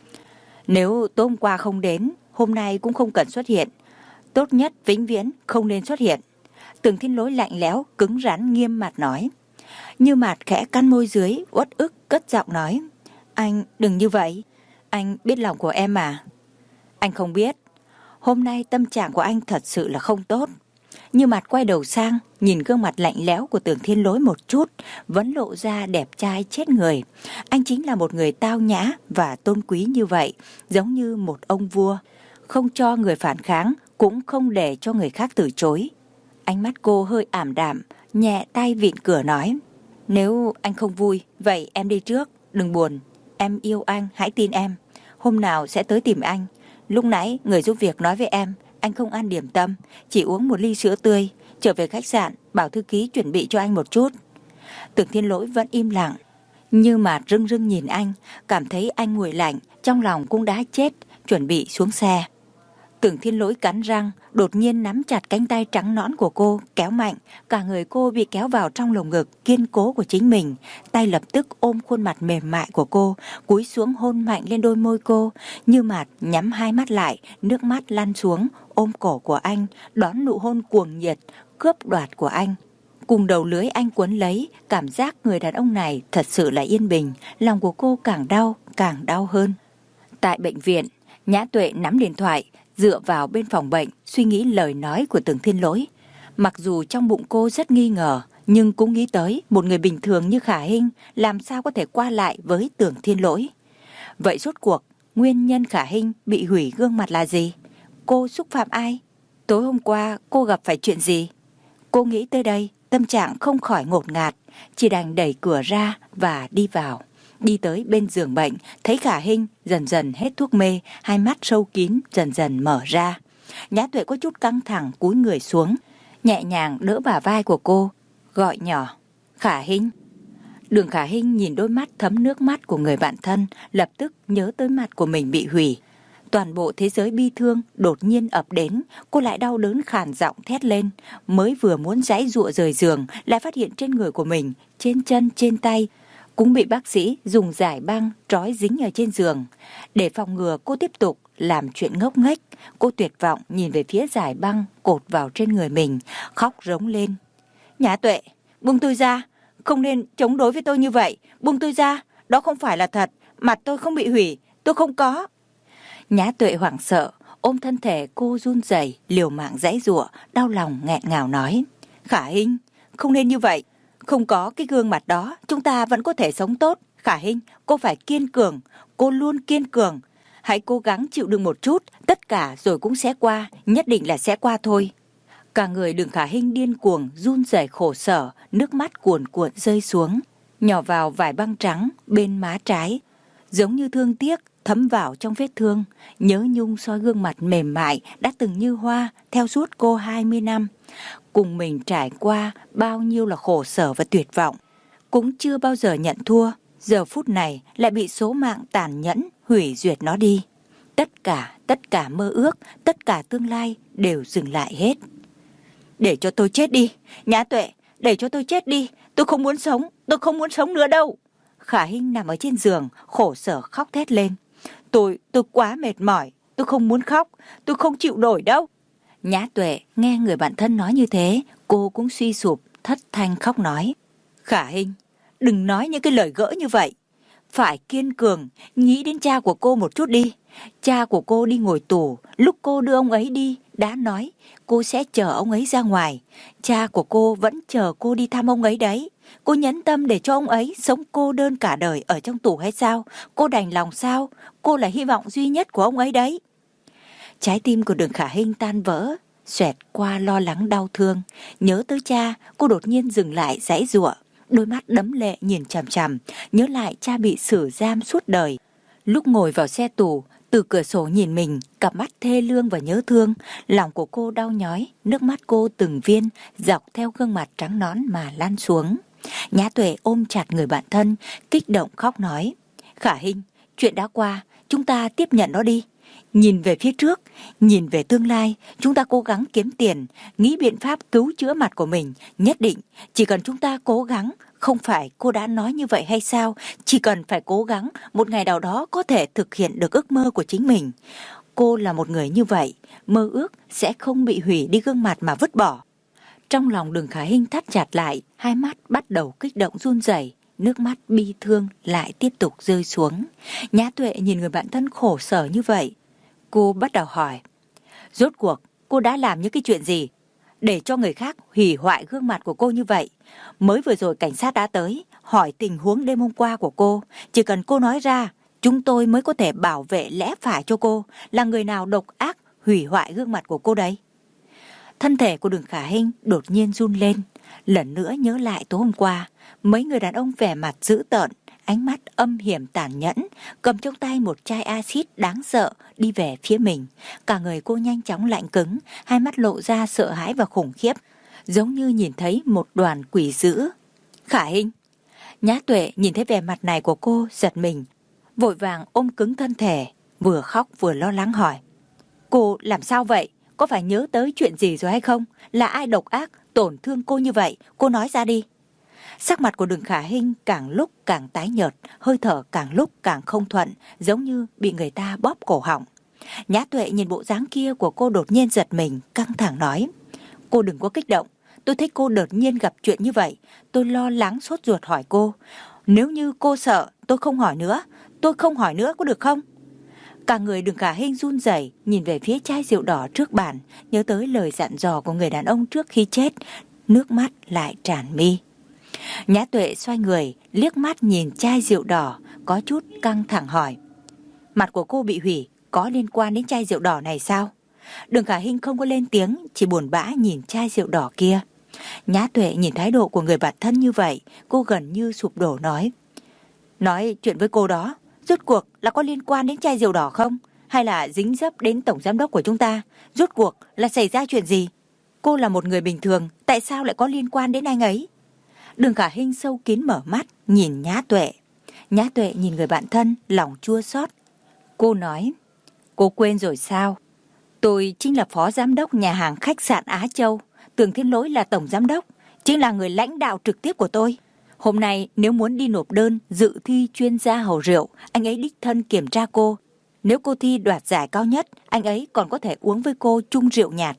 Nếu tối hôm qua không đến, hôm nay cũng không cần xuất hiện. Tốt nhất vĩnh viễn không nên xuất hiện. Tưởng Thiên Lỗi lạnh lẽo, cứng rắn nghiêm mặt nói. Như Mạt khẽ cắn môi dưới, uất ức cất giọng nói. Anh đừng như vậy. Anh biết lòng của em mà. Anh không biết. Hôm nay tâm trạng của anh thật sự là không tốt. Như Mạt quay đầu sang, nhìn gương mặt lạnh lẽo của Tưởng Thiên Lỗi một chút, vẫn lộ ra đẹp trai chết người. Anh chính là một người tao nhã và tôn quý như vậy, giống như một ông vua. Không cho người phản kháng, cũng không để cho người khác từ chối. Ánh mắt cô hơi ảm đạm, nhẹ tay vịn cửa nói. Nếu anh không vui, vậy em đi trước, đừng buồn. Em yêu anh, hãy tin em. Hôm nào sẽ tới tìm anh. Lúc nãy người giúp việc nói với em, anh không ăn điểm tâm, chỉ uống một ly sữa tươi. Trở về khách sạn, bảo thư ký chuẩn bị cho anh một chút. Tưởng Thiên Lỗi vẫn im lặng. Như Mạt rưng rưng nhìn anh, cảm thấy anh nguội lạnh, trong lòng cũng đã chết, chuẩn bị xuống xe. Tưởng Thiên Lỗi cắn răng, đột nhiên nắm chặt cánh tay trắng nõn của cô, kéo mạnh, cả người cô bị kéo vào trong lồng ngực kiên cố của chính mình. Tay lập tức ôm khuôn mặt mềm mại của cô, cúi xuống hôn mạnh lên đôi môi cô. Như Mạt nhắm hai mắt lại, nước mắt lăn xuống, ôm cổ của anh, đón nụ hôn cuồng nhiệt, cướp đoạt của anh. Cùng đầu lưới anh quấn lấy, cảm giác người đàn ông này thật sự là yên bình, lòng của cô càng đau, càng đau hơn. Tại bệnh viện, Nhã Tuệ nắm điện thoại, dựa vào bên phòng bệnh, suy nghĩ lời nói của Tưởng Thiên Lỗi. Mặc dù trong bụng cô rất nghi ngờ, nhưng cũng nghĩ tới một người bình thường như Khả Hinh làm sao có thể qua lại với Tưởng Thiên Lỗi. Vậy rốt cuộc, nguyên nhân Khả Hinh bị hủy gương mặt là gì? Cô xúc phạm ai? Tối hôm qua cô gặp phải chuyện gì? Cô nghĩ tới đây, tâm trạng không khỏi ngột ngạt, chỉ đành đẩy cửa ra và đi vào. Đi tới bên giường bệnh, thấy Khả Hinh dần dần hết thuốc mê, hai mắt sâu kín dần dần mở ra. Nhã Tuệ có chút căng thẳng cúi người xuống, nhẹ nhàng đỡ bả vai của cô, gọi nhỏ. Khả Hinh. Đường Khả Hinh nhìn đôi mắt thấm nước mắt của người bạn thân, lập tức nhớ tới mặt của mình bị hủy. Toàn bộ thế giới bi thương đột nhiên ập đến, cô lại đau đớn khàn giọng thét lên. Mới vừa muốn giãy giụa rời giường, lại phát hiện trên người của mình, trên chân, trên tay, cũng bị bác sĩ dùng giải băng trói dính ở trên giường. Để phòng ngừa cô tiếp tục làm chuyện ngốc nghếch, cô tuyệt vọng nhìn về phía giải băng cột vào trên người mình, khóc rống lên. Nhã Tuệ, buông tôi ra, không nên chống đối với tôi như vậy, buông tôi ra, đó không phải là thật, mặt tôi không bị hủy, tôi không có. Nhã Tuệ hoảng sợ, ôm thân thể cô run rẩy, liều mạng giãy giụa, đau lòng nghẹn ngào nói. Khả Hinh, không nên như vậy. Không có cái gương mặt đó, chúng ta vẫn có thể sống tốt. Khả Hinh, cô phải kiên cường, cô luôn kiên cường. Hãy cố gắng chịu đựng một chút, tất cả rồi cũng sẽ qua, nhất định là sẽ qua thôi. Cả người Đường Khả Hinh điên cuồng, run rẩy khổ sở, nước mắt cuồn cuộn rơi xuống, nhỏ vào vải băng trắng bên má trái, giống như thương tiếc thấm vào trong vết thương, nhớ nhung soi gương mặt mềm mại đã từng như hoa theo suốt cô hai mươi năm. Cùng mình trải qua bao nhiêu là khổ sở và tuyệt vọng, cũng chưa bao giờ nhận thua, giờ phút này lại bị số mạng tàn nhẫn hủy diệt nó đi. Tất cả, tất cả mơ ước, tất cả tương lai đều dừng lại hết. Để cho tôi chết đi, Nhã Tuệ, để cho tôi chết đi, tôi không muốn sống, tôi không muốn sống nữa đâu. Khả Hinh nằm ở trên giường, khổ sở khóc thét lên. Tôi, tôi quá mệt mỏi, tôi không muốn khóc, tôi không chịu nổi đâu. Nhã Tuệ nghe người bạn thân nói như thế, cô cũng suy sụp, thất thanh khóc nói. Khả Hinh, đừng nói những cái lời gỡ như vậy. Phải kiên cường, nghĩ đến cha của cô một chút đi. Cha của cô đi ngồi tù, lúc cô đưa ông ấy đi, đã nói cô sẽ chờ ông ấy ra ngoài. Cha của cô vẫn chờ cô đi thăm ông ấy đấy. Cô nhẫn tâm để cho ông ấy sống cô đơn cả đời ở trong tù hay sao? Cô đành lòng sao? Cô là hy vọng duy nhất của ông ấy đấy. Trái tim của Đường Khả Hinh tan vỡ, xoẹt qua lo lắng đau thương. Nhớ tới cha, cô đột nhiên dừng lại giãy giụa, đôi mắt đẫm lệ nhìn chằm chằm, nhớ lại cha bị xử giam suốt đời. Lúc ngồi vào xe tù, từ cửa sổ nhìn mình, cặp mắt thê lương và nhớ thương, lòng của cô đau nhói, nước mắt cô từng viên dọc theo gương mặt trắng nõn mà lan xuống. Nhã Tuệ ôm chặt người bạn thân, kích động khóc nói. Khả Hinh, chuyện đã qua, chúng ta tiếp nhận nó đi. Nhìn về phía trước, nhìn về tương lai, chúng ta cố gắng kiếm tiền, nghĩ biện pháp cứu chữa mặt của mình. Nhất định, chỉ cần chúng ta cố gắng, không phải cô đã nói như vậy hay sao? Chỉ cần phải cố gắng, một ngày nào đó có thể thực hiện được ước mơ của chính mình. Cô là một người như vậy, mơ ước sẽ không bị hủy đi gương mặt mà vứt bỏ. Trong lòng Đường Khả Hinh thắt chặt lại, hai mắt bắt đầu kích động run rẩy, nước mắt bi thương lại tiếp tục rơi xuống. Nhã Tuệ nhìn người bạn thân khổ sở như vậy, cô bắt đầu hỏi, rốt cuộc cô đã làm những cái chuyện gì để cho người khác hủy hoại gương mặt của cô như vậy? Mới vừa rồi cảnh sát đã tới, hỏi tình huống đêm hôm qua của cô. Chỉ cần cô nói ra, chúng tôi mới có thể bảo vệ lẽ phải cho cô. Là người nào độc ác hủy hoại gương mặt của cô đấy? Thân thể của Đường Khả Hinh đột nhiên run lên, lần nữa nhớ lại tối hôm qua, mấy người đàn ông vẻ mặt dữ tợn, ánh mắt âm hiểm tàn nhẫn, cầm trong tay một chai axit đáng sợ đi về phía mình. Cả người cô nhanh chóng lạnh cứng, hai mắt lộ ra sợ hãi và khủng khiếp, giống như nhìn thấy một đoàn quỷ dữ. Khả Hinh. Nhã Tuệ nhìn thấy vẻ mặt này của cô giật mình, vội vàng ôm cứng thân thể, vừa khóc vừa lo lắng hỏi, cô làm sao vậy? Có phải nhớ tới chuyện gì rồi hay không? Là ai độc ác tổn thương cô như vậy? Cô nói ra đi. Sắc mặt của Đường Khả Hinh càng lúc càng tái nhợt, hơi thở càng lúc càng không thuận, giống như bị người ta bóp cổ họng. Nhã Tuệ nhìn bộ dáng kia của cô đột nhiên giật mình, căng thẳng nói, cô đừng có kích động. Tôi thấy cô đột nhiên gặp chuyện như vậy, tôi lo lắng sốt ruột hỏi cô. Nếu như cô sợ, tôi không hỏi nữa. Tôi không hỏi nữa có được không? Cả người Đường Khả Hinh run rẩy, nhìn về phía chai rượu đỏ trước bàn, nhớ tới lời dặn dò của người đàn ông trước khi chết, nước mắt lại tràn mi. Nhã Tuệ xoay người, liếc mắt nhìn chai rượu đỏ, có chút căng thẳng hỏi, mặt của cô bị hủy có liên quan đến chai rượu đỏ này sao? Đường Khả Hinh không có lên tiếng, chỉ buồn bã nhìn chai rượu đỏ kia. Nhã Tuệ nhìn thái độ của người bạn thân như vậy, cô gần như sụp đổ nói, nói chuyện với cô đó, rốt cuộc là có liên quan đến chai rượu đỏ không? Hay là dính dấp đến tổng giám đốc của chúng ta? Rốt cuộc là xảy ra chuyện gì? Cô là một người bình thường, tại sao lại có liên quan đến anh ấy? Đường Khả Hinh sâu kín mở mắt, nhìn Nhã Tuệ. Nhã Tuệ nhìn người bạn thân, lòng chua xót. Cô nói, cô quên rồi sao? Tôi chính là phó giám đốc nhà hàng khách sạn Á Châu. Tưởng Thiên Lỗi là tổng giám đốc, chính là người lãnh đạo trực tiếp của tôi. Hôm nay nếu muốn đi nộp đơn dự thi chuyên gia hầu rượu, anh ấy đích thân kiểm tra cô. Nếu cô thi đoạt giải cao nhất, anh ấy còn có thể uống với cô chung rượu nhạt.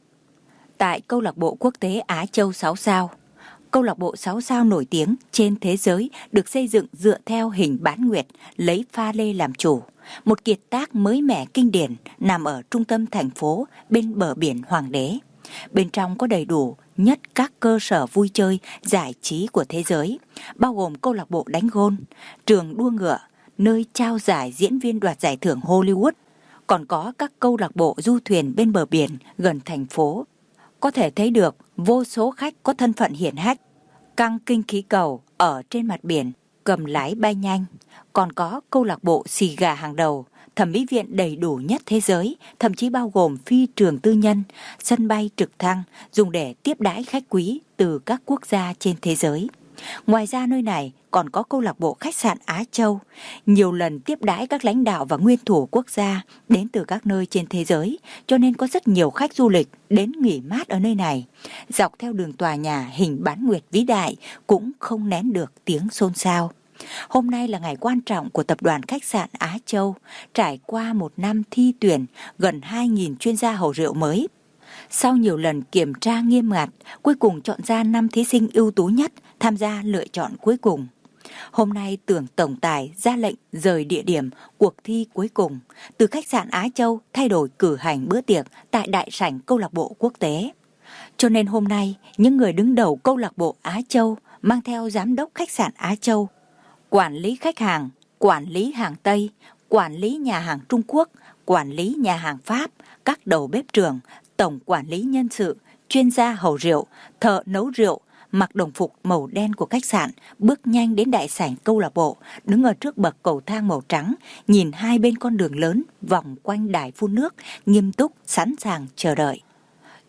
Tại câu lạc bộ quốc tế Á Châu sáu sao, câu lạc bộ sáu sao nổi tiếng trên thế giới được xây dựng dựa theo hình bán nguyệt, lấy pha lê làm chủ. Một kiệt tác mới mẻ kinh điển nằm ở trung tâm thành phố bên bờ biển Hoàng Đế. Bên trong có đầy đủ nhất các cơ sở vui chơi, giải trí của thế giới, bao gồm câu lạc bộ đánh gôn, trường đua ngựa, nơi trao giải diễn viên đoạt giải thưởng Hollywood, còn có các câu lạc bộ du thuyền bên bờ biển gần thành phố. Có thể thấy được vô số khách có thân phận hiển hách, căng kinh khí cầu ở trên mặt biển, cầm lái bay nhanh. Còn có câu lạc bộ xì gà hàng đầu, thẩm mỹ viện đầy đủ nhất thế giới, thậm chí bao gồm phi trường tư nhân, sân bay trực thăng dùng để tiếp đãi khách quý từ các quốc gia trên thế giới. Ngoài ra nơi này còn có câu lạc bộ khách sạn Á Châu, nhiều lần tiếp đãi các lãnh đạo và nguyên thủ quốc gia đến từ các nơi trên thế giới, cho nên có rất nhiều khách du lịch đến nghỉ mát ở nơi này. Dọc theo đường tòa nhà hình bán nguyệt vĩ đại cũng không nén được tiếng xôn xao. Hôm nay là ngày quan trọng của tập đoàn khách sạn Á Châu, trải qua một năm thi tuyển gần hai nghìn chuyên gia hầu rượu mới. Sau nhiều lần kiểm tra nghiêm ngặt, cuối cùng chọn ra năm thí sinh ưu tú nhất tham gia lựa chọn cuối cùng. Hôm nay tưởng tổng tài ra lệnh rời địa điểm cuộc thi cuối cùng, từ khách sạn Á Châu thay đổi cử hành bữa tiệc tại đại sảnh câu lạc bộ quốc tế. Cho nên hôm nay, những người đứng đầu câu lạc bộ Á Châu mang theo giám đốc khách sạn Á Châu, quản lý khách hàng, quản lý hàng Tây, quản lý nhà hàng Trung Quốc, quản lý nhà hàng Pháp, các đầu bếp trưởng, tổng quản lý nhân sự, chuyên gia hầu rượu, thợ nấu rượu, mặc đồng phục màu đen của khách sạn, bước nhanh đến đại sảnh câu lạc bộ, đứng ở trước bậc cầu thang màu trắng, nhìn hai bên con đường lớn vòng quanh đài phun nước, nghiêm túc, sẵn sàng chờ đợi.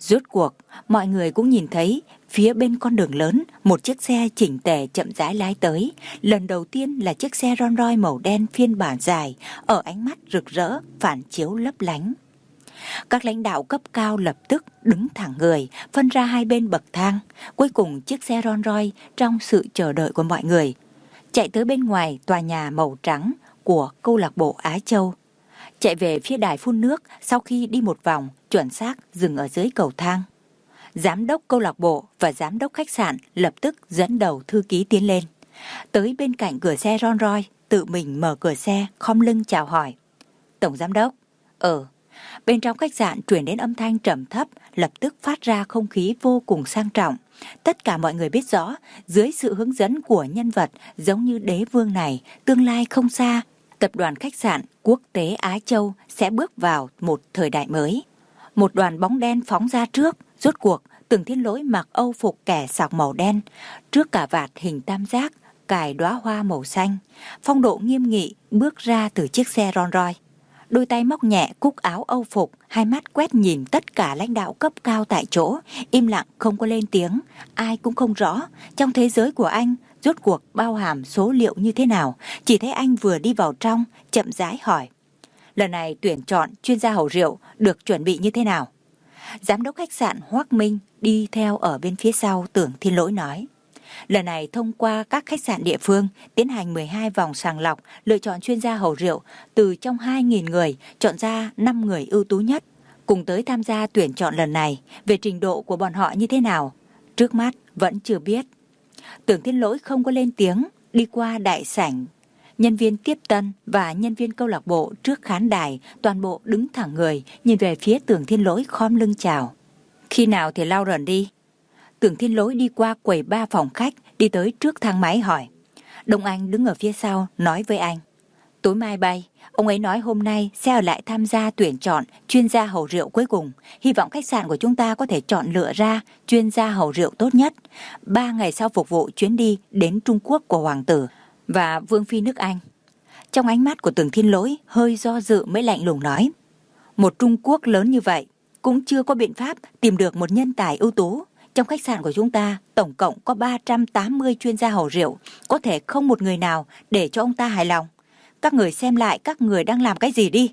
Rốt cuộc, mọi người cũng nhìn thấy phía bên con đường lớn một chiếc xe chỉnh tề chậm rãi lái tới. Lần đầu tiên là chiếc xe Rolls Royce màu đen phiên bản dài, ở ánh mắt rực rỡ, phản chiếu lấp lánh. Các lãnh đạo cấp cao lập tức đứng thẳng người, phân ra hai bên bậc thang. Cuối cùng chiếc xe Rolls Royce trong sự chờ đợi của mọi người chạy tới bên ngoài tòa nhà màu trắng của câu lạc bộ Á Châu. Chạy về phía đài phun nước, sau khi đi một vòng, chuẩn xác dừng ở dưới cầu thang. Giám đốc câu lạc bộ và giám đốc khách sạn lập tức dẫn đầu thư ký tiến lên. Tới bên cạnh cửa xe Rolls Royce, tự mình mở cửa xe, khom lưng chào hỏi. Tổng giám đốc. Ờ. Bên trong khách sạn truyền đến âm thanh trầm thấp, lập tức phát ra không khí vô cùng sang trọng. Tất cả mọi người biết rõ, dưới sự hướng dẫn của nhân vật giống như đế vương này, tương lai không xa, tập đoàn khách sạn quốc tế Á Châu sẽ bước vào một thời đại mới. Một đoàn bóng đen phóng ra trước, rốt cuộc Tưởng Thiên Lỗi mặc âu phục kẻ sọc màu đen, trước cà vạt hình tam giác, cài đóa hoa màu xanh, phong độ nghiêm nghị bước ra từ chiếc xe Rolls Royce. Đôi tay móc nhẹ cúc áo âu phục, hai mắt quét nhìn tất cả lãnh đạo cấp cao tại chỗ, im lặng không có lên tiếng, ai cũng không rõ trong thế giới của anh rốt cuộc bao hàm số liệu như thế nào. Chỉ thấy anh vừa đi vào trong, chậm rãi hỏi. Lần này tuyển chọn chuyên gia hầu rượu được chuẩn bị như thế nào? Giám đốc khách sạn Hoắc Minh đi theo ở bên phía sau Tưởng Thiên Lỗi nói. Lần này thông qua các khách sạn địa phương tiến hành mười hai vòng sàng lọc, lựa chọn chuyên gia hầu rượu, từ trong hai nghìn người chọn ra năm người ưu tú nhất cùng tới tham gia tuyển chọn lần này. Về trình độ của bọn họ như thế nào, trước mắt vẫn chưa biết. Tưởng Thiên Lỗi không có lên tiếng, đi qua đại sảnh. Nhân viên tiếp tân và nhân viên câu lạc bộ trước khán đài toàn bộ đứng thẳng người, nhìn về phía Tưởng Thiên Lỗi khom lưng chào. Khi nào thì lao rần đi? Tưởng Thiên Lỗi đi qua quầy ba phòng khách, đi tới trước thang máy hỏi. Đông Anh đứng ở phía sau nói với anh. Tối mai bay, ông ấy nói hôm nay sẽ ở lại tham gia tuyển chọn chuyên gia hầu rượu cuối cùng. Hy vọng khách sạn của chúng ta có thể chọn lựa ra chuyên gia hầu rượu tốt nhất. Ba ngày sau phục vụ chuyến đi đến Trung Quốc của Hoàng tử và Vương Phi nước Anh. Trong ánh mắt của Tưởng Thiên Lỗi hơi do dự mới lạnh lùng nói. Một Trung Quốc lớn như vậy cũng chưa có biện pháp tìm được một nhân tài ưu tú. Trong khách sạn của chúng ta tổng cộng có ba trăm tám mươi chuyên gia hầu rượu, có thể không một người nào để cho ông ta hài lòng. Các người xem lại các người đang làm cái gì đi.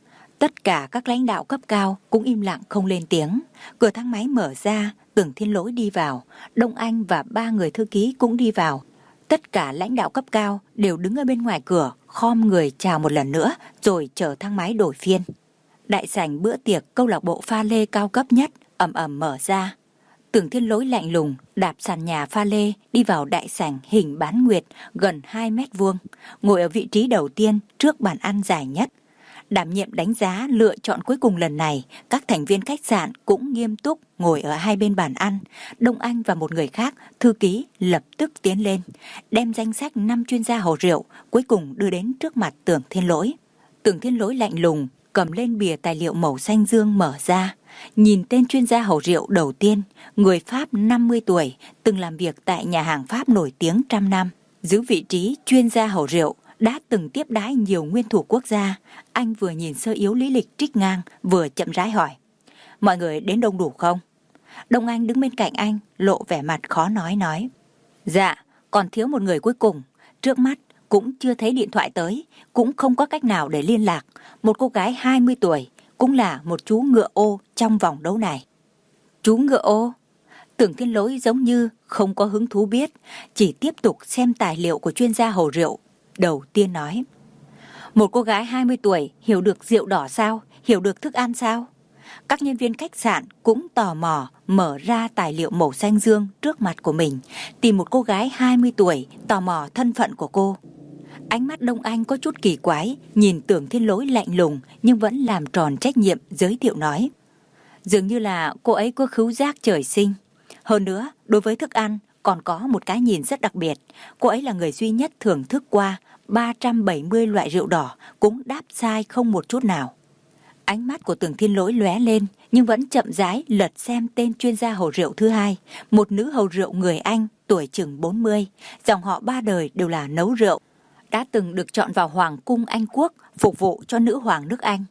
Tất cả các lãnh đạo cấp cao cũng im lặng không lên tiếng. Cửa thang máy mở ra, Tưởng Thiên Lỗi đi vào, Đông Anh và ba người thư ký cũng đi vào. Tất cả lãnh đạo cấp cao đều đứng ở bên ngoài cửa, khom người chào một lần nữa rồi chờ thang máy đổi phiên. Đại sảnh bữa tiệc câu lạc bộ pha lê cao cấp nhất ầm ầm mở ra. Tưởng Thiên Lỗi lạnh lùng đạp sàn nhà pha lê đi vào đại sảnh hình bán nguyệt gần hai mét vuông, ngồi ở vị trí đầu tiên trước bàn ăn dài nhất. Đảm nhiệm đánh giá lựa chọn cuối cùng lần này, các thành viên khách sạn cũng nghiêm túc ngồi ở hai bên bàn ăn. Đông Anh và một người khác, thư ký, lập tức tiến lên, đem danh sách năm chuyên gia hầu rượu cuối cùng đưa đến trước mặt Tưởng Thiên Lỗi. Tưởng Thiên Lỗi lạnh lùng cầm lên bìa tài liệu màu xanh dương mở ra, nhìn tên chuyên gia hầu rượu đầu tiên, người Pháp năm mươi tuổi, từng làm việc tại nhà hàng Pháp nổi tiếng trăm năm, giữ vị trí chuyên gia hầu rượu, đã từng tiếp đái nhiều nguyên thủ quốc gia. Anh vừa nhìn sơ yếu lý lịch trích ngang, vừa chậm rãi hỏi. Mọi người đến đông đủ không? Đông Anh đứng bên cạnh anh, lộ vẻ mặt khó nói nói. Dạ, còn thiếu một người cuối cùng. Trước mắt cũng chưa thấy điện thoại tới, cũng không có cách nào để liên lạc. Một cô gái hai mươi tuổi, cũng là một chú ngựa ô trong vòng đấu này. Chú ngựa ô? Tưởng Thiên Lỗi giống như không có hứng thú biết, chỉ tiếp tục xem tài liệu của chuyên gia hầu rượu. Đầu tiên nói. Một cô gái hai mươi tuổi hiểu được rượu đỏ sao? Hiểu được thức ăn sao? Các nhân viên khách sạn cũng tò mò mở ra tài liệu màu xanh dương trước mặt của mình, tìm một cô gái hai mươi tuổi, tò mò thân phận của cô. Ánh mắt Đông Anh có chút kỳ quái, nhìn Tưởng Thiên Lỗi lạnh lùng nhưng vẫn làm tròn trách nhiệm giới thiệu nói. Dường như là cô ấy có khứu giác trời sinh. Hơn nữa, đối với thức ăn còn có một cái nhìn rất đặc biệt. Cô ấy là người duy nhất thưởng thức qua ba trăm bảy mươi loại rượu đỏ, cũng đáp sai không một chút nào. Ánh mắt của Tưởng Thiên Lỗi lóe lên, nhưng vẫn chậm rãi lật xem tên chuyên gia hầu rượu thứ hai, một nữ hầu rượu người Anh, tuổi chừng bốn mươi, dòng họ ba đời đều là nấu rượu, đã từng được chọn vào Hoàng cung Anh Quốc phục vụ cho nữ hoàng nước Anh.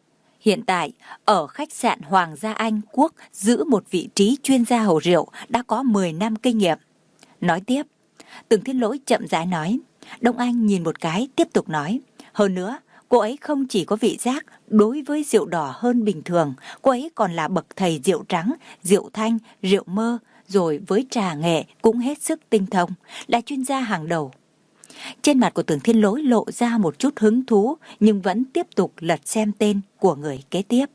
Hiện tại, ở khách sạn Hoàng gia Anh Quốc giữ một vị trí chuyên gia hầu rượu đã có mười năm kinh nghiệm. Nói tiếp, Tưởng Thiên Lỗi chậm rãi nói. Đông Anh nhìn một cái tiếp tục nói. Hơn nữa, cô ấy không chỉ có vị giác đối với rượu đỏ hơn bình thường, cô ấy còn là bậc thầy rượu trắng, rượu thanh, rượu mơ, rồi với trà nghệ cũng hết sức tinh thông, là chuyên gia hàng đầu. Trên mặt của Tưởng Thiên Lỗi lộ ra một chút hứng thú, nhưng vẫn tiếp tục lật xem tên của người kế tiếp.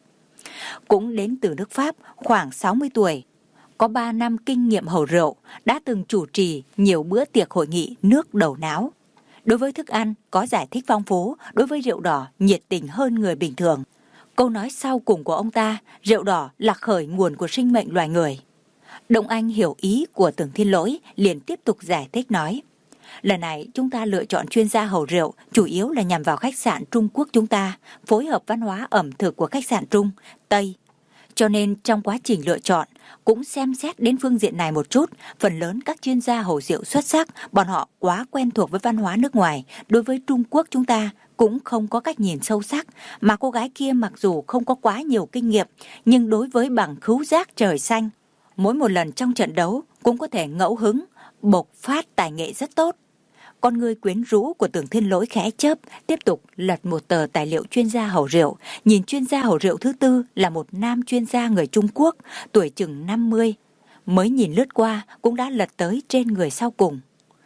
Cũng đến từ nước Pháp, khoảng sáu mươi tuổi, có ba năm kinh nghiệm hầu rượu, đã từng chủ trì nhiều bữa tiệc hội nghị nước đầu náo. Đối với thức ăn có giải thích phong phú, đối với rượu đỏ nhiệt tình hơn người bình thường. Câu nói sau cùng của ông ta, rượu đỏ là khởi nguồn của sinh mệnh loài người. Đông Anh hiểu ý của Tưởng Thiên Lỗi, liền tiếp tục giải thích nói. Lần này chúng ta lựa chọn chuyên gia hầu rượu chủ yếu là nhằm vào khách sạn Trung Quốc chúng ta, phối hợp văn hóa ẩm thực của khách sạn Trung, Tây. Cho nên trong quá trình lựa chọn cũng xem xét đến phương diện này một chút. Phần lớn các chuyên gia hầu rượu xuất sắc, bọn họ quá quen thuộc với văn hóa nước ngoài, đối với Trung Quốc chúng ta cũng không có cách nhìn sâu sắc. Mà cô gái kia mặc dù không có quá nhiều kinh nghiệm, nhưng đối với bằng khứu giác trời xanh, mỗi một lần trong trận đấu cũng có thể ngẫu hứng, bộc phát tài nghệ rất tốt. Con người quyến rũ của Tưởng Thiên Lỗi khẽ chớp, tiếp tục lật một tờ tài liệu chuyên gia hầu rượu. Nhìn chuyên gia hầu rượu thứ tư là một nam chuyên gia người Trung Quốc, tuổi chừng năm mươi. Mới nhìn lướt qua cũng đã lật tới trên người sau cùng.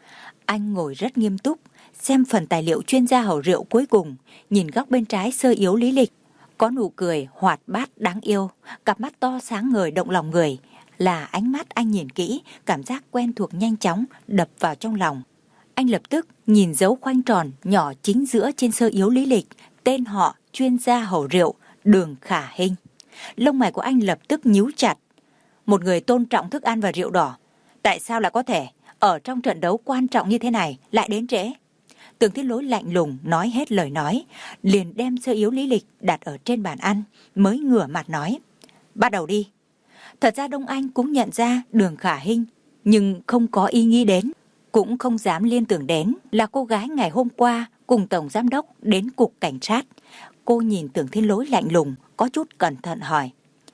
Anh ngồi rất nghiêm túc, xem phần tài liệu chuyên gia hầu rượu cuối cùng, nhìn góc bên trái sơ yếu lý lịch. Có nụ cười hoạt bát đáng yêu, cặp mắt to sáng ngời động lòng người. Là ánh mắt anh nhìn kỹ, cảm giác quen thuộc nhanh chóng đập vào trong lòng. Anh lập tức nhìn dấu khoanh tròn nhỏ chính giữa trên sơ yếu lý lịch, tên họ chuyên gia hầu rượu Đường Khả Hinh. Lông mày của anh lập tức nhíu chặt. Một người tôn trọng thức ăn và rượu đỏ, tại sao lại có thể ở trong trận đấu quan trọng như thế này lại đến trễ? Tưởng Thiên Lỗi lạnh lùng nói hết lời nói, liền đem sơ yếu lý lịch đặt ở trên bàn ăn, mới ngửa mặt nói. Bắt đầu đi. Thật ra Đông Anh cũng nhận ra Đường Khả Hinh, nhưng không có ý nghĩ đến, cũng không dám liên tưởng đến là cô gái ngày hôm qua cùng Tổng Giám đốc đến cục cảnh sát. Cô nhìn Tưởng Thiên Lỗi lạnh lùng, có chút cẩn thận hỏi.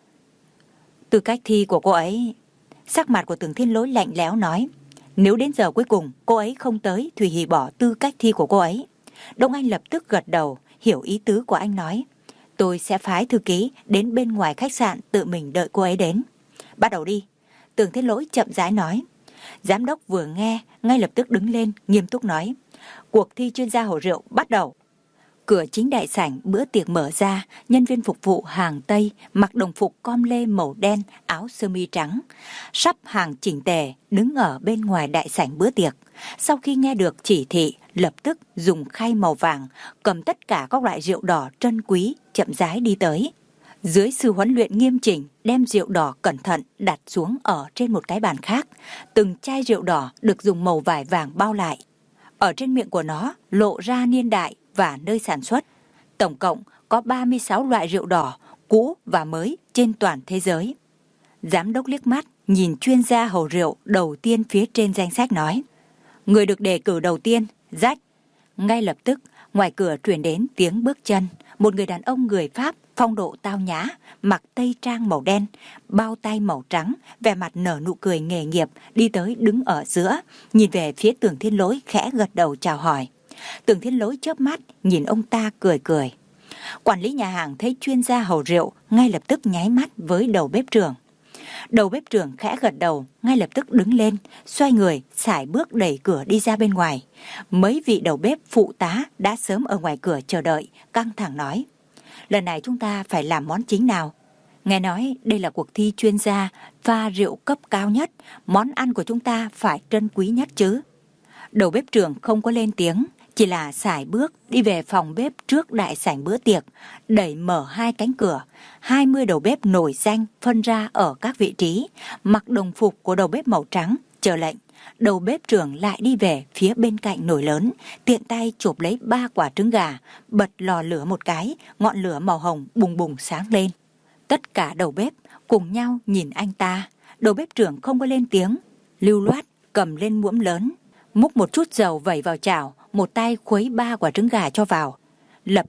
Tư cách thi của cô ấy. Sắc mặt của Tưởng Thiên Lỗi lạnh lẽo nói. Nếu đến giờ cuối cùng cô ấy không tới thì hủy bỏ tư cách thi của cô ấy. Đông Anh lập tức gật đầu, hiểu ý tứ của anh nói. Tôi sẽ phái thư ký đến bên ngoài khách sạn tự mình đợi cô ấy đến. Bắt đầu đi. Tưởng Thiên Lỗi chậm rãi nói. Giám đốc vừa nghe, ngay lập tức đứng lên, nghiêm túc nói. Cuộc thi chuyên gia hầu rượu bắt đầu. Cửa chính đại sảnh bữa tiệc mở ra, nhân viên phục vụ hàng Tây mặc đồng phục com lê màu đen, áo sơ mi trắng, sắp hàng chỉnh tề đứng ở bên ngoài đại sảnh bữa tiệc. Sau khi nghe được chỉ thị, lập tức dùng khay màu vàng cầm tất cả các loại rượu đỏ trân quý chậm rãi đi tới. Dưới sự huấn luyện nghiêm chỉnh, đem rượu đỏ cẩn thận đặt xuống ở trên một cái bàn khác. Từng chai rượu đỏ được dùng màu vải vàng bao lại. Ở trên miệng của nó lộ ra niên đại và nơi sản xuất. Tổng cộng có ba mươi sáu loại rượu đỏ, cũ và mới trên toàn thế giới. Giám đốc liếc mắt, nhìn chuyên gia hầu rượu đầu tiên phía trên danh sách nói. Người được đề cử đầu tiên, Jack. Ngay lập tức, ngoài cửa truyền đến tiếng bước chân. Một người đàn ông người Pháp, phong độ tao nhã, mặc tây trang màu đen, bao tay màu trắng, vẻ mặt nở nụ cười nghề nghiệp, đi tới đứng ở giữa, nhìn về phía Tưởng Thiên Lỗi khẽ gật đầu chào hỏi. Tưởng Thiên Lỗi chớp mắt, nhìn ông ta cười cười. Quản lý nhà hàng thấy chuyên gia hầu rượu, ngay lập tức nháy mắt với đầu bếp trưởng. Đầu bếp trưởng khẽ gật đầu, ngay lập tức đứng lên, xoay người, sải bước đẩy cửa đi ra bên ngoài. Mấy vị đầu bếp phụ tá đã sớm ở ngoài cửa chờ đợi, căng thẳng nói. Lần này chúng ta phải làm món chính nào? Nghe nói đây là cuộc thi chuyên gia pha rượu cấp cao nhất, món ăn của chúng ta phải trân quý nhất chứ. Đầu bếp trưởng không có lên tiếng, chỉ là sải bước đi về phòng bếp trước đại sảnh bữa tiệc, đẩy mở hai cánh cửa. Hai mươi đầu bếp nổi danh phân ra ở các vị trí, mặc đồng phục của đầu bếp màu trắng, chờ lệnh. Đầu bếp trưởng lại đi về phía bên cạnh nồi lớn, tiện tay chộp lấy ba quả trứng gà, bật lò lửa một cái, ngọn lửa màu hồng bùng bùng sáng lên. Tất cả đầu bếp cùng nhau nhìn anh ta. Đầu bếp trưởng không có lên tiếng, lưu loát cầm lên muỗng lớn, múc một chút dầu vẩy vào chảo, một tay khuấy ba quả trứng gà cho vào. Lập tức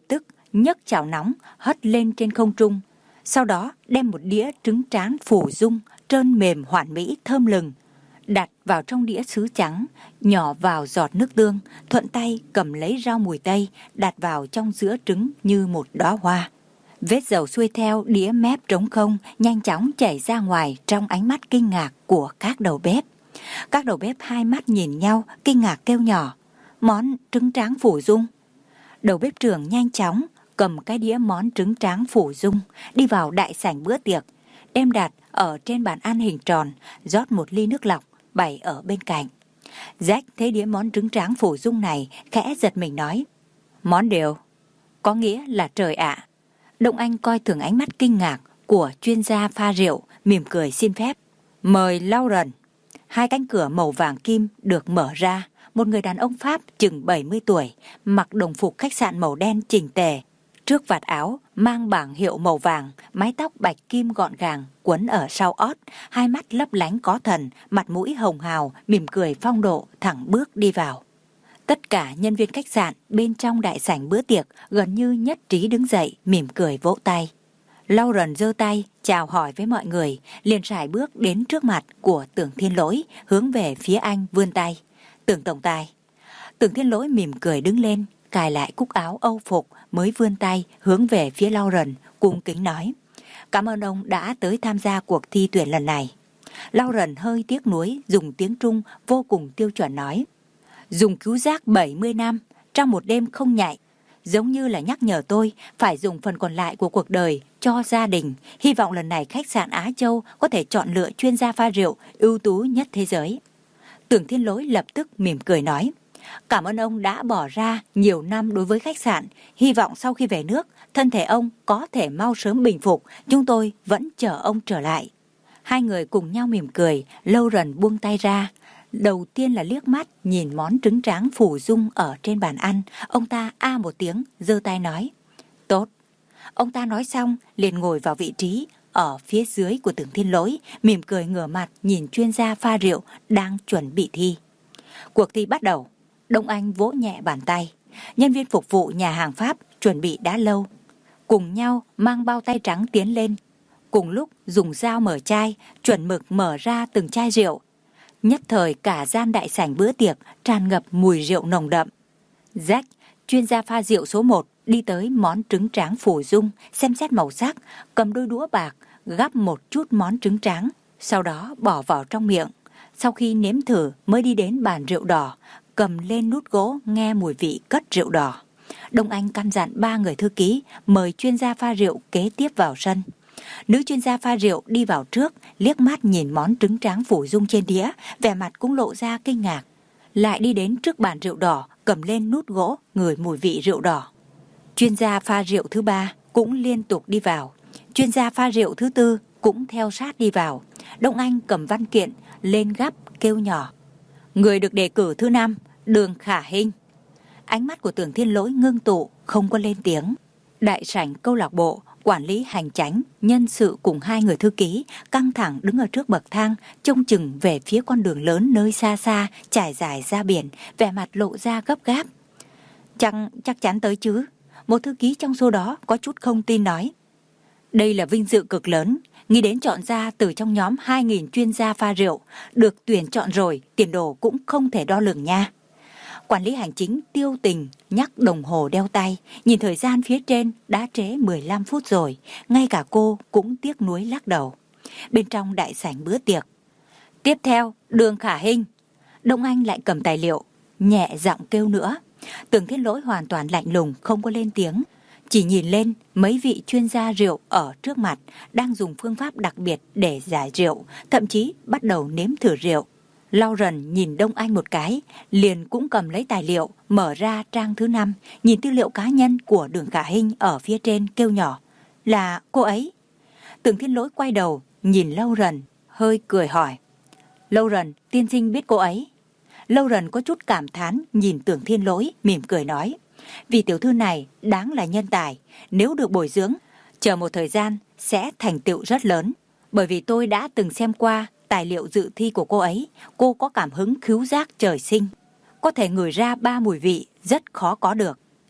nhấc chảo nóng hất lên trên không trung. Sau đó đem một đĩa trứng tráng phủ dung, trơn mềm hoàn mỹ thơm lừng, đặt vào trong đĩa sứ trắng, nhỏ vào giọt nước tương, thuận tay cầm lấy rau mùi tây, đặt vào trong giữa trứng như một đóa hoa. Vết dầu xuôi theo đĩa mép trống không, nhanh chóng chảy ra ngoài trong ánh mắt kinh ngạc của các đầu bếp. Các đầu bếp hai mắt nhìn nhau, kinh ngạc kêu nhỏ: món trứng tráng phủ dung. Đầu bếp trưởng nhanh chóng cầm cái đĩa món trứng tráng phủ dung, đi vào đại sảnh bữa tiệc, đem đặt ở trên bàn ăn hình tròn, rót một ly nước lọc, bày ở bên cạnh. Jack thấy đĩa món trứng tráng phủ dung này, khẽ giật mình nói: món điều, có nghĩa là trời ạ. Đông Anh coi thường ánh mắt kinh ngạc của chuyên gia pha rượu, mỉm cười xin phép: mời Lauren. Hai cánh cửa màu vàng kim được mở ra. Một người đàn ông Pháp chừng bảy mươi tuổi, mặc đồng phục khách sạn màu đen chỉnh tề, trước vạt áo mang bảng hiệu màu vàng, mái tóc bạch kim gọn gàng quấn ở sau ót, hai mắt lấp lánh có thần, mặt mũi hồng hào, mỉm cười phong độ, thẳng bước đi vào. Tất cả nhân viên khách sạn bên trong đại sảnh bữa tiệc gần như nhất trí đứng dậy, mỉm cười vỗ tay. Lauren giơ tay chào hỏi với mọi người, liền sải bước đến trước mặt của Tưởng Thiên Lỗi, hướng về phía anh vươn tay: Tưởng tổng tài. Tưởng Thiên Lỗi mỉm cười đứng lên, cài lại cúc áo âu phục, mới vươn tay hướng về phía Lauren, cung kính nói: cảm ơn ông đã tới tham gia cuộc thi tuyển lần này. Lauren hơi tiếc nuối, dùng tiếng Trung vô cùng tiêu chuẩn nói: dùng cứu giác bảy mươi năm trong một đêm không nhạy, giống như là nhắc nhở tôi phải dùng phần còn lại của cuộc đời cho gia đình. Hy vọng lần này khách sạn Á Châu có thể chọn lựa chuyên gia pha rượu ưu tú nhất thế giới. Tưởng Thiên Lỗi lập tức mỉm cười nói: cảm ơn ông đã bỏ ra nhiều năm đối với khách sạn. Hy vọng sau khi về nước, thân thể ông có thể mau sớm bình phục. Chúng tôi vẫn chờ ông trở lại. Hai người cùng nhau mỉm cười. Lauren buông tay ra. Đầu tiên là liếc mắt nhìn món trứng tráng phủ dung ở trên bàn ăn. Ông ta a một tiếng, giơ tay nói: tốt. Ông ta nói xong liền ngồi vào vị trí ở phía dưới của Tưởng Thiên Lỗi, mỉm cười ngửa mặt nhìn chuyên gia pha rượu đang chuẩn bị thi. Cuộc thi bắt đầu. Đông Anh vỗ nhẹ bàn tay. Nhân viên phục vụ nhà hàng Pháp chuẩn bị đã lâu, cùng nhau mang bao tay trắng tiến lên, cùng lúc dùng dao mở chai, chuẩn mực mở ra từng chai rượu. Nhất thời cả gian đại sảnh bữa tiệc tràn ngập mùi rượu nồng đậm. Jack, chuyên gia pha rượu số một, đi tới món trứng tráng phủ dung, xem xét màu sắc, cầm đôi đũa bạc gắp một chút món trứng tráng, sau đó bỏ vào trong miệng. Sau khi nếm thử mới đi đến bàn rượu đỏ, cầm lên nút gỗ nghe mùi vị cất rượu đỏ. Đông Anh căn dặn ba người thư ký mời chuyên gia pha rượu kế tiếp vào sân. Nữ chuyên gia pha rượu đi vào trước, liếc mắt nhìn món trứng tráng phủ dung trên đĩa, vẻ mặt cũng lộ ra kinh ngạc. Lại đi đến trước bàn rượu đỏ, cầm lên nút gỗ ngửi mùi vị rượu đỏ. Chuyên gia pha rượu thứ ba cũng liên tục đi vào. Chuyên gia pha rượu thứ tư cũng theo sát đi vào. Đông Anh cầm văn kiện lên gắp kêu nhỏ: người được đề cử thứ năm, Đường Khả Hinh. Ánh mắt của Tưởng Thiên Lỗi ngưng tụ, không có lên tiếng. Đại sảnh câu lạc bộ, quản lý hành chánh, nhân sự cùng hai người thư ký căng thẳng đứng ở trước bậc thang, trông chừng về phía con đường lớn nơi xa xa trải dài ra biển, vẻ mặt lộ ra gấp gáp. Chắc, chắc chắn tới chứ? Một thư ký trong số đó có chút không tin nói. Đây là vinh dự cực lớn, nghĩ đến chọn ra từ trong nhóm hai nghìn chuyên gia pha rượu, được tuyển chọn rồi, tiền đồ cũng không thể đo lường nha. Quản lý hành chính Tiêu Tình nhắc đồng hồ đeo tay, nhìn thời gian phía trên đã trễ mười lăm phút rồi, ngay cả cô cũng tiếc nuối lắc đầu. Bên trong đại sảnh bữa tiệc, tiếp theo Đường Khả Hinh. Đông Anh lại cầm tài liệu, nhẹ giọng kêu nữa. Tưởng Thiên Lỗi hoàn toàn lạnh lùng, không có lên tiếng, chỉ nhìn lên mấy vị chuyên gia rượu ở trước mặt đang dùng phương pháp đặc biệt để giải rượu, thậm chí bắt đầu nếm thử rượu. Lauren nhìn Đông Anh một cái, liền cũng cầm lấy tài liệu, mở ra trang thứ năm, nhìn tư liệu cá nhân của Đường Khả Hinh ở phía trên, kêu nhỏ: là cô ấy. Tưởng Thiên Lỗi quay đầu nhìn Lauren, hơi cười hỏi: Lauren, tiên sinh biết cô ấy? Lauren có chút cảm thán nhìn Tưởng Thiên Lỗi, mỉm cười nói: vì tiểu thư này đáng là nhân tài, nếu được bồi dưỡng, chờ một thời gian sẽ thành tựu rất lớn. Bởi vì tôi đã từng xem qua tài liệu dự thi của cô ấy, cô có cảm hứng khứu giác trời sinh, có thể ngửi ra ba mùi vị rất khó có được.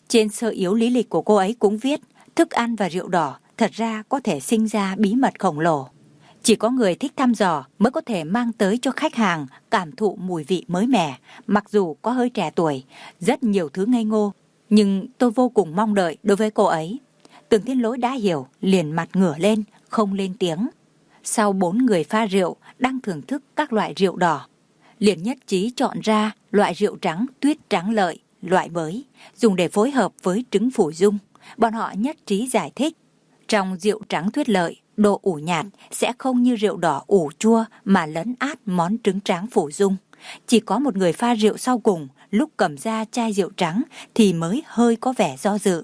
Trên sơ yếu lý lịch của cô ấy cũng viết, thức ăn và rượu đỏ thật ra có thể sinh ra bí mật khổng lồ. Chỉ có người thích thăm dò mới có thể mang tới cho khách hàng cảm thụ mùi vị mới mẻ, mặc dù có hơi trẻ tuổi, rất nhiều thứ ngây ngô. Nhưng tôi vô cùng mong đợi đối với cô ấy. Tưởng Thiên Lỗi đã hiểu, liền mặt ngửa lên, không lên tiếng. Sau bốn người pha rượu đang thưởng thức các loại rượu đỏ, liền nhất trí chọn ra loại rượu trắng Tuyết Trắng Lợi, loại mới, dùng để phối hợp với trứng phủ dung. Bọn họ nhất trí giải thích, trong rượu trắng Tuyết Lợi, độ ủ nhạt sẽ không như rượu đỏ ủ chua mà lấn át món trứng tráng phủ dung. Chỉ có một người pha rượu sau cùng, lúc cầm ra chai rượu trắng thì mới hơi có vẻ do dự.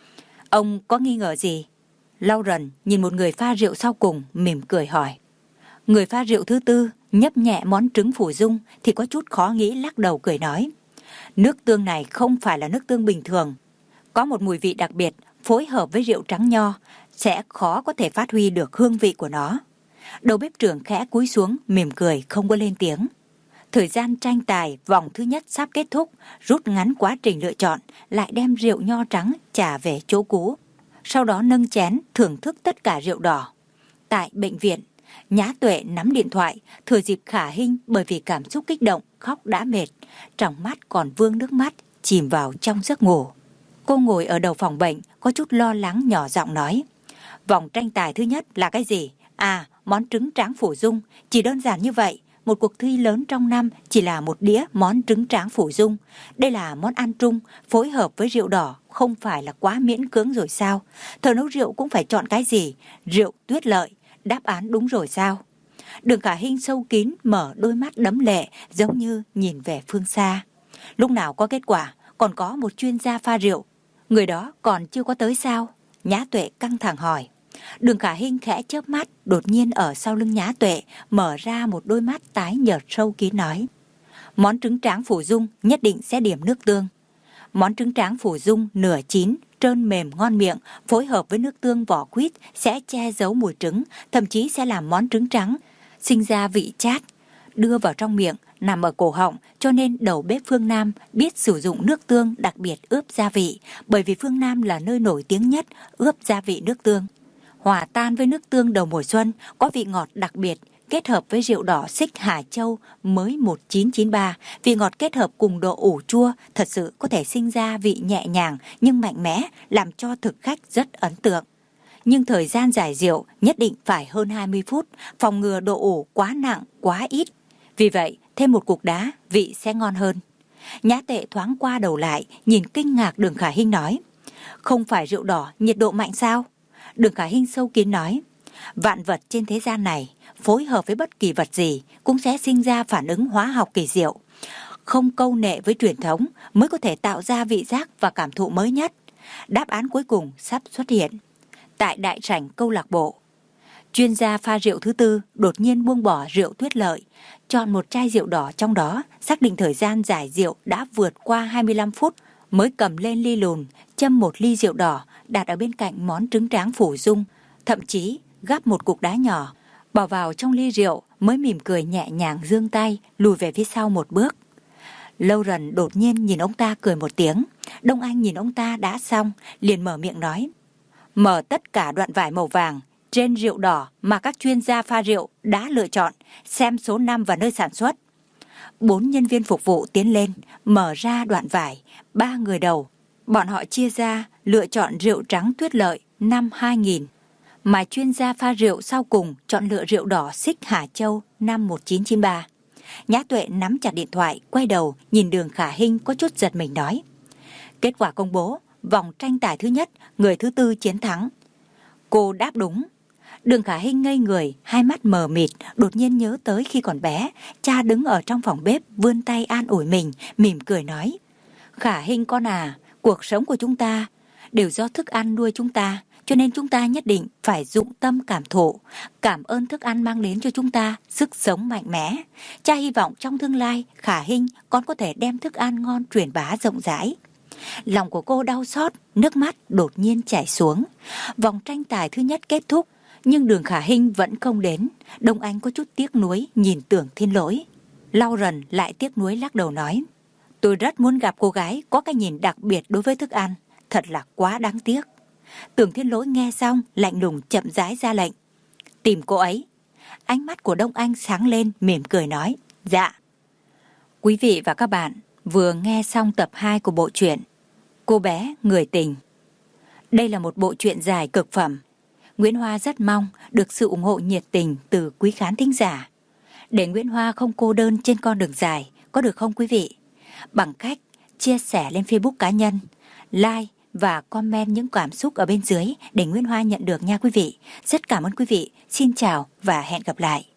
Ông có nghi ngờ gì? Lauren nhìn một người pha rượu sau cùng, mỉm cười hỏi. Người pha rượu thứ tư nhấp nhẹ món trứng phủ dung thì có chút khó nghĩ, lắc đầu cười nói. Nước tương này không phải là nước tương bình thường. Có một mùi vị đặc biệt, phối hợp với rượu trắng nho, sẽ khó có thể phát huy được hương vị của nó. Đầu bếp trưởng khẽ cúi xuống, mỉm cười, không có lên tiếng. Thời gian tranh tài vòng thứ nhất sắp kết thúc, rút ngắn quá trình lựa chọn, lại đem rượu nho trắng trả về chỗ cũ. Sau đó nâng chén, thưởng thức tất cả rượu đỏ. Tại bệnh viện, Nhã Tuệ nắm điện thoại, thừa dịp Khả Hinh bởi vì cảm xúc kích động, khóc đã mệt. Trong mắt còn vương nước mắt, chìm vào trong giấc ngủ. Cô ngồi ở đầu phòng bệnh, có chút lo lắng nhỏ giọng nói. Vòng tranh tài thứ nhất là cái gì? À, món trứng tráng phủ dung, chỉ đơn giản như vậy. Một cuộc thi lớn trong năm chỉ là một đĩa món trứng tráng phủ dung. Đây là món ăn trung, phối hợp với rượu đỏ, không phải là quá miễn cưỡng rồi sao? Thợ nấu rượu cũng phải chọn cái gì? Rượu Tuyết Lợi, đáp án đúng rồi sao? Đường Khả Hinh sâu kín, mở đôi mắt đẫm lệ, giống như nhìn về phương xa. Lúc nào có kết quả, còn có một chuyên gia pha rượu. Người đó còn chưa có tới sao? Nhã Tuệ căng thẳng hỏi. Đường Khả Hinh khẽ chớp mắt, đột nhiên ở sau lưng Nhã Tuệ mở ra một đôi mắt tái nhợt sâu kín nói. Món trứng tráng phủ dung nhất định sẽ điểm nước tương. Món trứng tráng phủ dung nửa chín, trơn mềm ngon miệng, phối hợp với nước tương vỏ quýt sẽ che giấu mùi trứng, thậm chí sẽ làm món trứng trắng sinh ra vị chát. Đưa vào trong miệng, nằm ở cổ họng, cho nên đầu bếp Phương Nam biết sử dụng nước tương đặc biệt ướp gia vị, bởi vì Phương Nam là nơi nổi tiếng nhất ướp gia vị nước tương. Hòa tan với nước tương đầu mùa xuân, có vị ngọt đặc biệt, kết hợp với rượu đỏ Xích Hà Châu mới một nghìn chín trăm chín mươi ba, vị ngọt kết hợp cùng độ ủ chua, thật sự có thể sinh ra vị nhẹ nhàng nhưng mạnh mẽ, làm cho thực khách rất ấn tượng. Nhưng thời gian giải rượu nhất định phải hơn hai mươi phút, phòng ngừa độ ủ quá nặng, quá ít. Vì vậy, thêm một cục đá, vị sẽ ngon hơn. Nhã Tuệ thoáng qua đầu lại, nhìn kinh ngạc Đường Khả Hinh nói. Không phải rượu đỏ nhiệt độ mạnh sao? Đường Khả Hinh sâu kín nói. Vạn vật trên thế gian này, phối hợp với bất kỳ vật gì cũng sẽ sinh ra phản ứng hóa học kỳ diệu. Không câu nệ với truyền thống mới có thể tạo ra vị giác và cảm thụ mới nhất. Đáp án cuối cùng sắp xuất hiện. Tại đại sảnh câu lạc bộ, chuyên gia pha rượu thứ tư đột nhiên buông bỏ rượu Tuyết Lợi, chọn một chai rượu đỏ trong đó, xác định thời gian giải rượu đã vượt qua hai mươi lăm phút, mới cầm lên ly lùn, châm một ly rượu đỏ đặt ở bên cạnh món trứng tráng phủ dung, thậm chí gắp một cục đá nhỏ, bỏ vào trong ly rượu, mới mỉm cười nhẹ nhàng giương tay, lùi về phía sau một bước. Lauren đột nhiên nhìn ông ta cười một tiếng, Đông Anh nhìn ông ta đã xong, liền mở miệng nói. Mở tất cả đoạn vải màu vàng trên rượu đỏ mà các chuyên gia pha rượu đã lựa chọn, xem số năm và nơi sản xuất. Bốn nhân viên phục vụ tiến lên, mở ra đoạn vải, ba người đầu. Bọn họ chia ra lựa chọn rượu trắng Tuyết Lợi năm hai nghìn, mà chuyên gia pha rượu sau cùng chọn lựa rượu đỏ Xích Hà Châu năm một nghìn chín trăm chín mươi ba. Nhã Tuệ nắm chặt điện thoại, quay đầu nhìn Đường Khả Hinh có chút giật mình nói. Kết quả công bố, vòng tranh tài thứ nhất, người thứ tư chiến thắng. Cô đáp đúng. Đường Khả Hinh ngây người, hai mắt mờ mịt, đột nhiên nhớ tới khi còn bé, cha đứng ở trong phòng bếp vươn tay an ủi mình, mỉm cười nói. Khả Hinh con à, cuộc sống của chúng ta đều do thức ăn nuôi chúng ta, cho nên chúng ta nhất định phải dụng tâm cảm thụ, cảm ơn thức ăn mang đến cho chúng ta sức sống mạnh mẽ. Cha hy vọng trong tương lai Khả Hinh con có thể đem thức ăn ngon truyền bá rộng rãi. Lòng của cô đau xót, nước mắt đột nhiên chảy xuống. Vòng tranh tài thứ nhất kết thúc, nhưng Đường Khả Hinh vẫn không đến. Đông Anh có chút tiếc nuối nhìn Tưởng Thiên Lỗi. Lauren lại tiếc nuối lắc đầu nói. Tôi rất muốn gặp cô gái có cái nhìn đặc biệt đối với thức ăn. thật là quá đáng tiếc. Tưởng Thiên Lỗi nghe xong lạnh lùng chậm rãi ra lệnh. Tìm cô ấy. Ánh mắt của Đông Anh sáng lên, mỉm cười nói. Dạ. Quý vị và các bạn vừa nghe xong tập hai của bộ truyện Cô bé người tình. Đây là một bộ truyện dài cực phẩm. Nguyễn Hoa rất mong được sự ủng hộ nhiệt tình từ quý khán thính giả, để Nguyễn Hoa không cô đơn trên con đường dài, có được không quý vị? Bằng cách chia sẻ lên Facebook cá nhân, like và comment những cảm xúc ở bên dưới để Nguyễn Hoa nhận được nha quý vị. Rất cảm ơn quý vị. Xin chào và hẹn gặp lại.